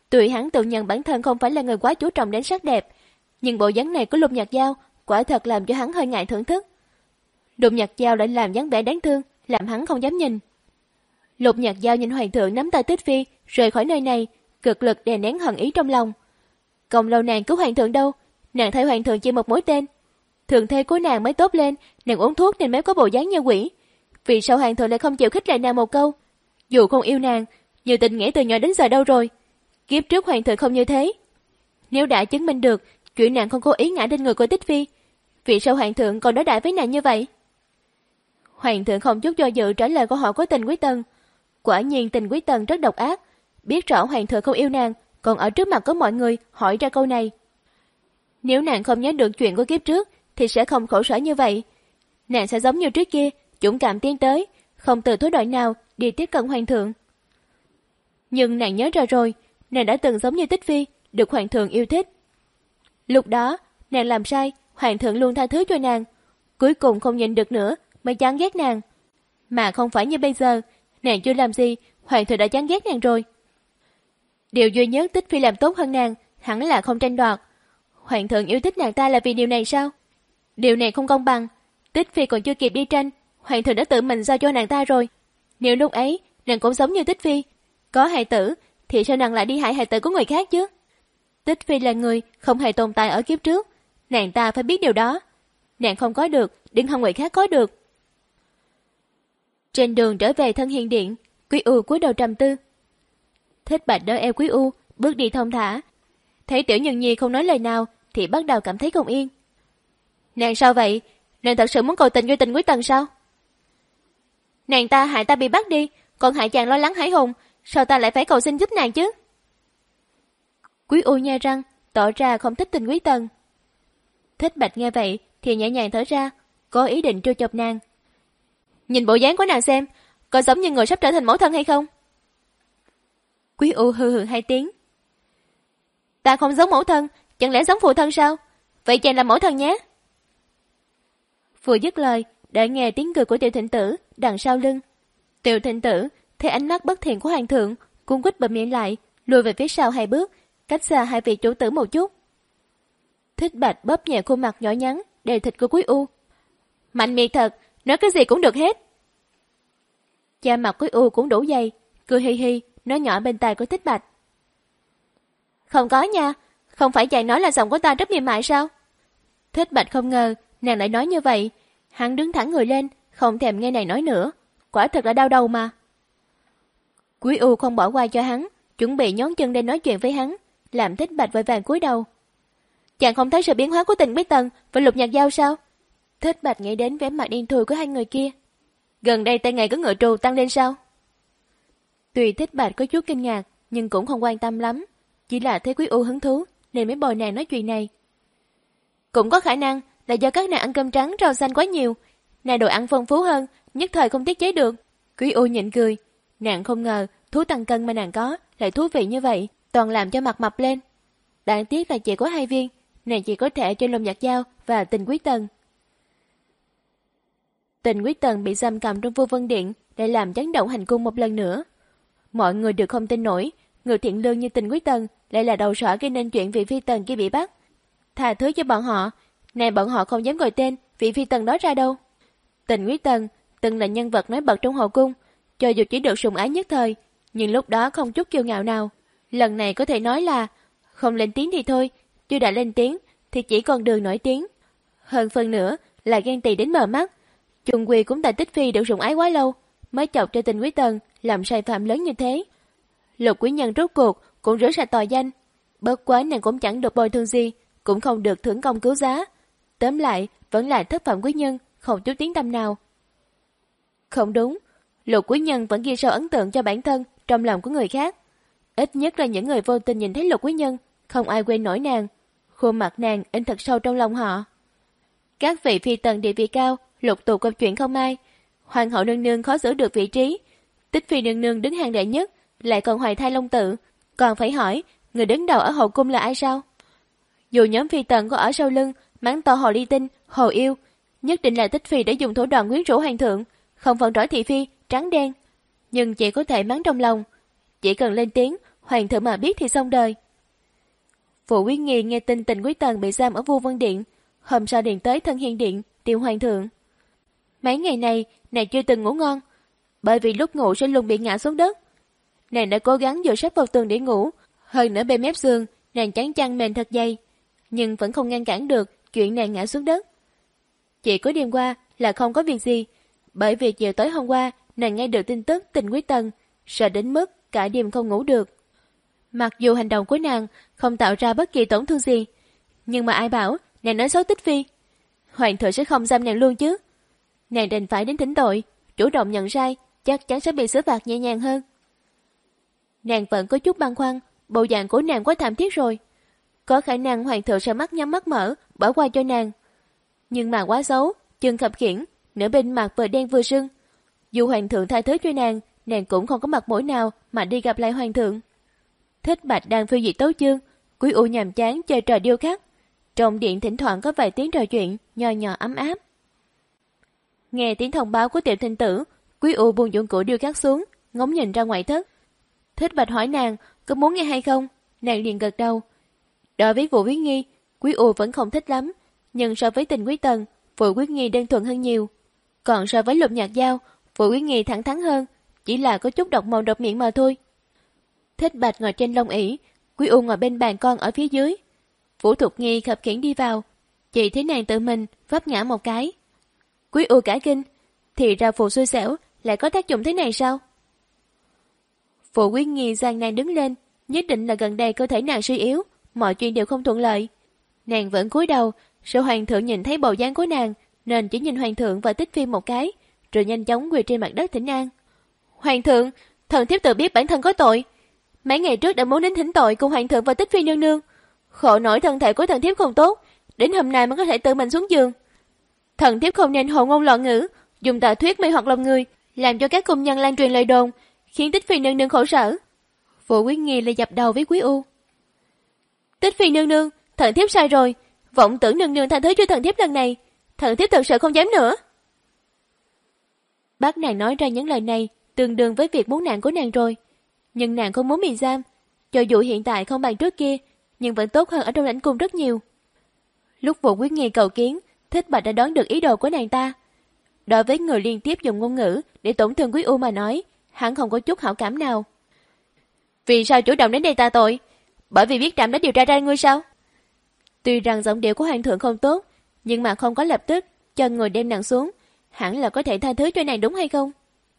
S2: Tuy hắn tự nhận bản thân không phải là người quá chú trọng đến sắc đẹp, nhưng bộ dáng này của Lục Nhạc Giao quả thật làm cho hắn hơi ngại thưởng thức. Lục Nhạc Giao lại làm dáng vẻ đáng thương, làm hắn không dám nhìn. Lục Nhạc Giao nhìn hoàng thượng nắm tay Tích Phi rời khỏi nơi này, cực lực đè nén hận ý trong lòng. Công lâu nàng cứu hoàng thượng đâu, nàng thấy hoàng thượng chỉ một mũi tên. Thường thê của nàng mới tốt lên, nàng uống thuốc nên mới có bộ dáng như quỷ. Vì sao hoàng thượng lại không chịu khích lệ nàng một câu? Dù không yêu nàng, nhiều tình nghĩa từ nhỏ đến giờ đâu rồi? Kiếp trước hoàng thượng không như thế. Nếu đã chứng minh được chuyện nàng không cố ý ngã lên người của Tích Phi, vì sao hoàng thượng còn đối đãi với nàng như vậy? Hoàng thượng không chút do dự trả lời câu hỏi của Tình Quý Tần. Quả nhiên Tình Quý Tần rất độc ác, biết rõ hoàng thượng không yêu nàng, còn ở trước mặt có mọi người hỏi ra câu này. Nếu nàng không nhớ được chuyện của kiếp trước thì sẽ không khổ sở như vậy. Nàng sẽ giống như trước kia, dũng cảm tiến tới, không từ thối đợi nào đi tiếp cận hoàng thượng. Nhưng nàng nhớ ra rồi, nàng đã từng giống như Tích Phi, được hoàng thượng yêu thích. Lúc đó, nàng làm sai, hoàng thượng luôn tha thứ cho nàng. Cuối cùng không nhìn được nữa mới chán ghét nàng. Mà không phải như bây giờ, nàng chưa làm gì, hoàng thượng đã chán ghét nàng rồi. Điều duy nhất Tích Phi làm tốt hơn nàng hẳn là không tranh đoạt. Hoàng thượng yêu thích nàng ta là vì điều này sao? Điều này không công bằng. Tích Phi còn chưa kịp đi tranh, hoàng thượng đã tự mình giao cho nàng ta rồi. Nếu lúc ấy nàng cũng giống như Tích Phi, có hài tử, thì sao nàng lại đi hại hài tử của người khác chứ? Tích Phi là người không hề tồn tại ở kiếp trước, nàng ta phải biết điều đó. Nàng không có được, đừng hòng người khác có được. Trên đường trở về Thân Hiền Điện, Quý U cúi đầu trầm tư. Thích Bạch đỡ eo Quý U, bước đi thong thả. Thấy Tiểu Nhân Nhi không nói lời nào thì bắt đầu cảm thấy không yên. Nàng sao vậy? Nàng thật sự muốn cầu tình cho Tình Quý Tần sao? Nàng ta hại ta bị bắt đi, còn hại chàng lo lắng hãi hùng, sao ta lại phải cầu xin giúp nàng chứ? Quý U nhe răng, tỏ ra không thích Tình Quý Tần. Thích Bạch nghe vậy thì nhẹ nhàng thở ra, có ý định trêu chọc nàng. Nhìn bộ dáng của nàng xem, có giống như người sắp trở thành mẫu thân hay không? Quý U hừ hừ hai tiếng. Ta không giống mẫu thân, chẳng lẽ giống phụ thân sao? Vậy chàng là mẫu thân nhé. Vừa dứt lời, đã nghe tiếng cười của Tiểu Thịnh Tử đằng sau lưng. Tiểu Thịnh Tử thấy ánh mắt bất thiện của hoàng thượng, cuống quýt bậm miệng lại, lùi về phía sau hai bước, cách xa hai vị chủ tử một chút. Thích Bạch bóp nhẹ khuôn mặt nhỏ nhắn, đầy thịt của Quý U. Mạnh miệng thật, nói cái gì cũng được hết. Da mặt Quý U cũng đủ dày, cười hi hi, nói nhỏ bên tai của Thích Bạch. Không có nha, không phải chàng nói là giọng của ta rất mềm mại sao? Thích Bạch không ngờ nàng lại nói như vậy, hắn đứng thẳng người lên, không thèm nghe nàng nói nữa, quả thật là đau đầu mà. Quý U không bỏ qua cho hắn, chuẩn bị nhón chân lên nói chuyện với hắn, làm Thích Bạch vội vàng cúi đầu. Chàng không thấy sự biến hóa của Tình Quý Tần và Lục Nhạc Giao sao? Thích Bạch nghĩ đến vẻ mặt điên thui của hai người kia. Gần đây tay nghề của ngựa trù tăng lên sao? Tuy Thích Bạch có chút kinh ngạc, nhưng cũng không quan tâm lắm, chỉ là thấy Quý U hứng thú nên mới bồi nàng nói chuyện này. Cũng có khả năng là do các nàng ăn cơm trắng rau xanh quá nhiều, nàng đồ ăn phong phú hơn, nhất thời không tiết chế được. Quý U nhịn cười, nàng không ngờ thú tăng cân mà nàng có lại thú vị như vậy, toàn làm cho mặt mập lên. Đáng tiếc là chỉ có hai viên, nàng chỉ có thể cho Lục Nhạc Giao và Tình Quý Tần. Tình Quý Tần bị giam cầm trong Vô Vân Điện để làm chấn động hành cung một lần nữa. Mọi người đều không tin nổi, người thiện lương như Tình Quý Tần lại là đầu sỏ gây nên chuyện vị phi tần kia bị bắt. Tha thứ cho bọn họ, này bọn họ không dám gọi tên vị phi tần đó ra đâu. Tình Quý Tần từng là nhân vật nói bật trong hậu cung, cho dù chỉ được sủng ái nhất thời, nhưng lúc đó không chút kiêu ngạo nào. Lần này có thể nói là không lên tiếng thì thôi, chưa đã lên tiếng thì chỉ còn đường nổi tiếng. Hơn phần nữa là ghen tị đến mờ mắt. Chung quy cũng tại Tích Phi được sủng ái quá lâu, mới chọc cho Tình Quý Tần làm sai phạm lớn như thế. Lục Quý Nhân rốt cuộc cũng rửa sạch tội danh, bất quá nàng cũng chẳng được bồi thường gì, cũng không được thưởng công cứu giá. Tóm lại vẫn là thất phạm Quý Nhân, không chút tiếng tâm nào. Không đúng, Lục Quý Nhân vẫn ghi sâu ấn tượng cho bản thân trong lòng của người khác. Ít nhất là những người vô tình nhìn thấy Lục Quý Nhân, không ai quên nổi nàng. Khuôn mặt nàng in thật sâu trong lòng họ. Các vị phi tần địa vị cao lục tục gặp chuyện không ai. Hoàng hậu nương nương khó giữ được vị trí, Tích Phi nương nương đứng hàng đệ nhất, lại còn hoài thai long tự. Còn phải hỏi người đứng đầu ở hậu cung là ai sao? Dù nhóm phi tần có ở sau lưng mắng to Hồ Ly Tinh, Hồ Yêu, nhất định là Tích Phi đã dùng thủ đoạn quyến rũ hoàng thượng, không phân rõ thị phi trắng đen, nhưng chỉ có thể mắng trong lòng. Chỉ cần lên tiếng, hoàng thượng mà biết thì xong đời. Phụ Quý Nghi nghe tin Tịnh Quý Tần bị giam ở Vu Vân Điện, hôm sau điện tới Thân Hiên Điện tìm hoàng thượng. Mấy ngày này nàng chưa từng ngủ ngon, bởi vì lúc ngủ sẽ luôn bị ngã xuống đất. Nàng đã cố gắng dựa sát vào tường để ngủ, hơn nữa bên mép giường nàng chắn chăn mền thật dày, nhưng vẫn không ngăn cản được chuyện nàng ngã xuống đất. Chỉ có đêm qua là không có việc gì, bởi vì chiều tối hôm qua nàng nghe được tin tức Tịnh Quý Tần, sợ đến mức cả đêm không ngủ được. Mặc dù hành động của nàng không tạo ra bất kỳ tổn thương gì, nhưng mà ai bảo nàng nói xấu Tích Phi. Hoàng thượng sẽ không giam nàng luôn chứ. Nàng đành phải đến thỉnh tội, chủ động nhận sai, chắc chắn sẽ bị xử phạt nhẹ nhàng hơn. Nàng vẫn có chút băn khoăn, bộ dạng của nàng quá thảm thiết rồi. Có khả năng hoàng thượng sẽ mắt nhắm mắt mở, bỏ qua cho nàng. Nhưng mà quá xấu, chân khập khiễng, nửa bên mặt vừa đen vừa sưng. Dù hoàng thượng tha thứ cho nàng, nàng cũng không có mặt mũi nào mà đi gặp lại hoàng thượng. Thích Bạch đang phiêu diệt tấu chương, Quý U nhàm chán chơi trò điêu khắc. Trong điện thỉnh thoảng có vài tiếng trò chuyện nho nhỏ ấm áp. Nghe tiếng thông báo của Tiểu Thinh Tử, Quý U buông dụng cụ điêu khắc xuống, ngóng nhìn ra ngoại thất. Thích Bạch hỏi nàng có muốn nghe hay không, nàng liền gật đầu. Đối với Vụ Quý Nghi, Quý U vẫn không thích lắm, nhưng so với Tình Quý Tần, Vụ Quý Nghi đơn thuần hơn nhiều. Còn so với Lục Nhạc Giao, Vụ Quý Nghi thẳng thắn hơn, chỉ là có chút độc mồm độc miệng mà thôi. Thích Bạch ngồi trên lông ỷ, Quý U ngồi bên bàn con ở phía dưới. Vũ Thục Nghi khập khiễng đi vào, chị thấy nàng tự mình vấp ngã một cái. Quý U cả kinh, thì ra phù xui xẻo lại có tác dụng thế này sao? Phụ Quý Nghi gian nàng đứng lên, nhất định là gần đây cơ thể nàng suy yếu, mọi chuyện đều không thuận lợi. Nàng vẫn cúi đầu, sợ hoàng thượng nhìn thấy bộ dáng của nàng, nên chỉ nhìn hoàng thượng và Tích Phi một cái, rồi nhanh chóng quỳ trên mặt đất thỉnh an. Hoàng thượng, thần thiếp tự biết bản thân có tội. Mấy ngày trước đã muốn đến thỉnh tội cùng hoàng thượng và Tích Phi nương nương. Khổ nổi thân thể của thần thiếp không tốt, đến hôm nay mới có thể tự mình xuống giường. Thần thiếp không nên hồ ngôn loạn ngữ, dùng tà thuyết mê hoặc lòng người, làm cho các cung nhân lan truyền lời đồn, khiến Tích Phi nương nương khổ sở. Phụ Quý Nghi lại dập đầu với Quý U. Tích Phi nương nương, thần thiếp sai rồi, vọng tưởng nương nương tha thứ cho thần thiếp lần này, thần thiếp thật sự không dám nữa. Bác nàng nói ra những lời này tương đương với việc muốn nạn của nàng rồi, nhưng nàng không muốn bị giam. Cho dù hiện tại không bằng trước kia, nhưng vẫn tốt hơn ở trong lãnh cung rất nhiều. Lúc Vụ Quý Nghi cầu kiến, Thích Bạch đã đoán được ý đồ của nàng ta. Đối với người liên tiếp dùng ngôn ngữ để tổn thương Quý U mà nói, hắn không có chút hảo cảm nào. Vì sao chủ động đến đây ta tội? Bởi vì biết trạm đã điều tra ra ngươi sao? Tuy rằng giọng điệu của hoàng thượng không tốt, nhưng mà không có lập tức cho người đem nàng xuống, hẳn là có thể tha thứ cho nàng đúng hay không?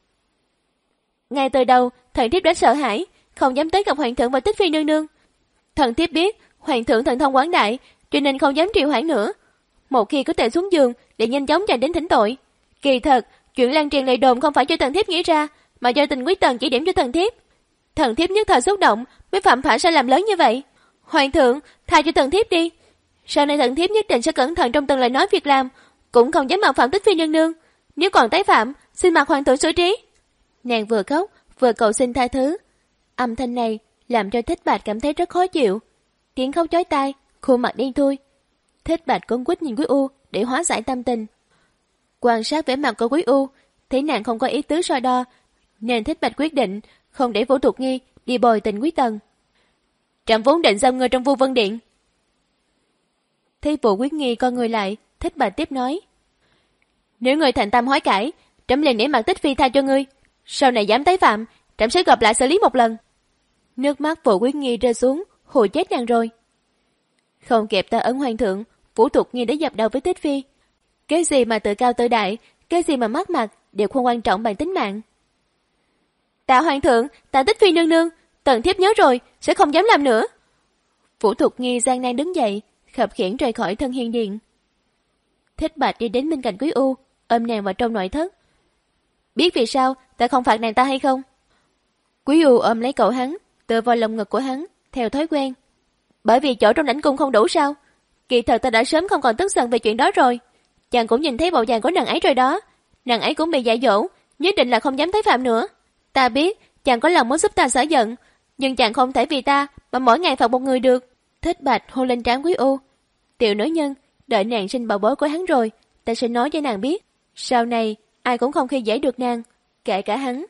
S2: Ngay từ đầu, thần thiếp đã sợ hãi, không dám tới gặp hoàng thượng và Tích Phi nương nương. Thần thiếp biết hoàng thượng thần thông quảng đại, cho nên không dám trì hoãn nữa. Một khi có thể xuống giường để nhanh chóng chạy đến thỉnh tội. Kỳ thật, chuyện lan truyền lời đồn không phải do thần thiếp nghĩ ra, mà do Tình Quý Tần chỉ điểm cho thần thiếp. Thần thiếp nhất thời xúc động mới phạm phải sai lầm lớn như vậy. Hoàng thượng, tha cho thần thiếp đi. Sau này thần thiếp nhất định sẽ cẩn thận trong từng lời nói việc làm, cũng không dám mạo phạm Tích Phi nương nương. Nếu còn tái phạm, xin mặc hoàng thượng xử trí. Nàng vừa khóc vừa cầu xin tha thứ. Âm thanh này làm cho Thích Bạch cảm thấy rất khó chịu. Tiếng khóc chói tai, khuôn mặt đen thui. Thích Bạch cuống quýt nhìn Quý U để hóa giải tâm tình. Quan sát vẻ mặt của Quý U, thấy nàng không có ý tứ so đo, nên Thích Bạch quyết định không để Vũ Thục Nghi đi bồi Tình Quý Tần. Trẫm vốn định giam ngươi trong Vu Vân Điện. Thấy Vũ Quý Nghi con người lại, Thích Bạch tiếp nói: Nếu ngươi thành tâm hối cải, trẫm liền để mặt Tích Phi tha cho ngươi. Sau này dám tái phạm, trẫm sẽ gặp lại xử lý một lần. Nước mắt Vũ Quý Nghi rơi xuống, hù chết nàng rồi. Không kịp ta ấn hoàng thượng, Vũ Thục Nghi đã dập đầu với Tích Phi. Cái gì mà tự cao tự đại, cái gì mà mất mặt, đều không quan trọng bằng tính mạng. Tạ hoàng thượng, tạ Tích Phi nương nương, tần thiếp nhớ rồi, sẽ không dám làm nữa. Vũ Thục Nghi gian nan đứng dậy, khập khiễng rời khỏi Thân Hiên Điện. Thích Bạch đi đến bên cạnh Quý U, ôm nàng vào trong nội thất. Biết vì sao ta không phạt nàng ta hay không? Quý U ôm lấy cậu hắn, tựa vào lồng ngực của hắn, theo thói quen. Bởi vì chỗ trong lãnh cung không đủ sao? Kỳ thật ta đã sớm không còn tức giận về chuyện đó rồi. Chàng cũng nhìn thấy bộ dạng của nàng ấy rồi đó. Nàng ấy cũng bị dạy dỗ, nhất định là không dám tái phạm nữa. Ta biết chàng có lòng muốn giúp ta xả giận, nhưng chàng không thể vì ta mà mỗi ngày phạt một người được. Thích Bạch hôn lên trán Quý U. Tiểu nữ nhân, đợi nàng sinh bảo bối của hắn rồi, ta sẽ nói cho nàng biết. Sau này ai cũng không khi dễ được nàng, kể cả hắn.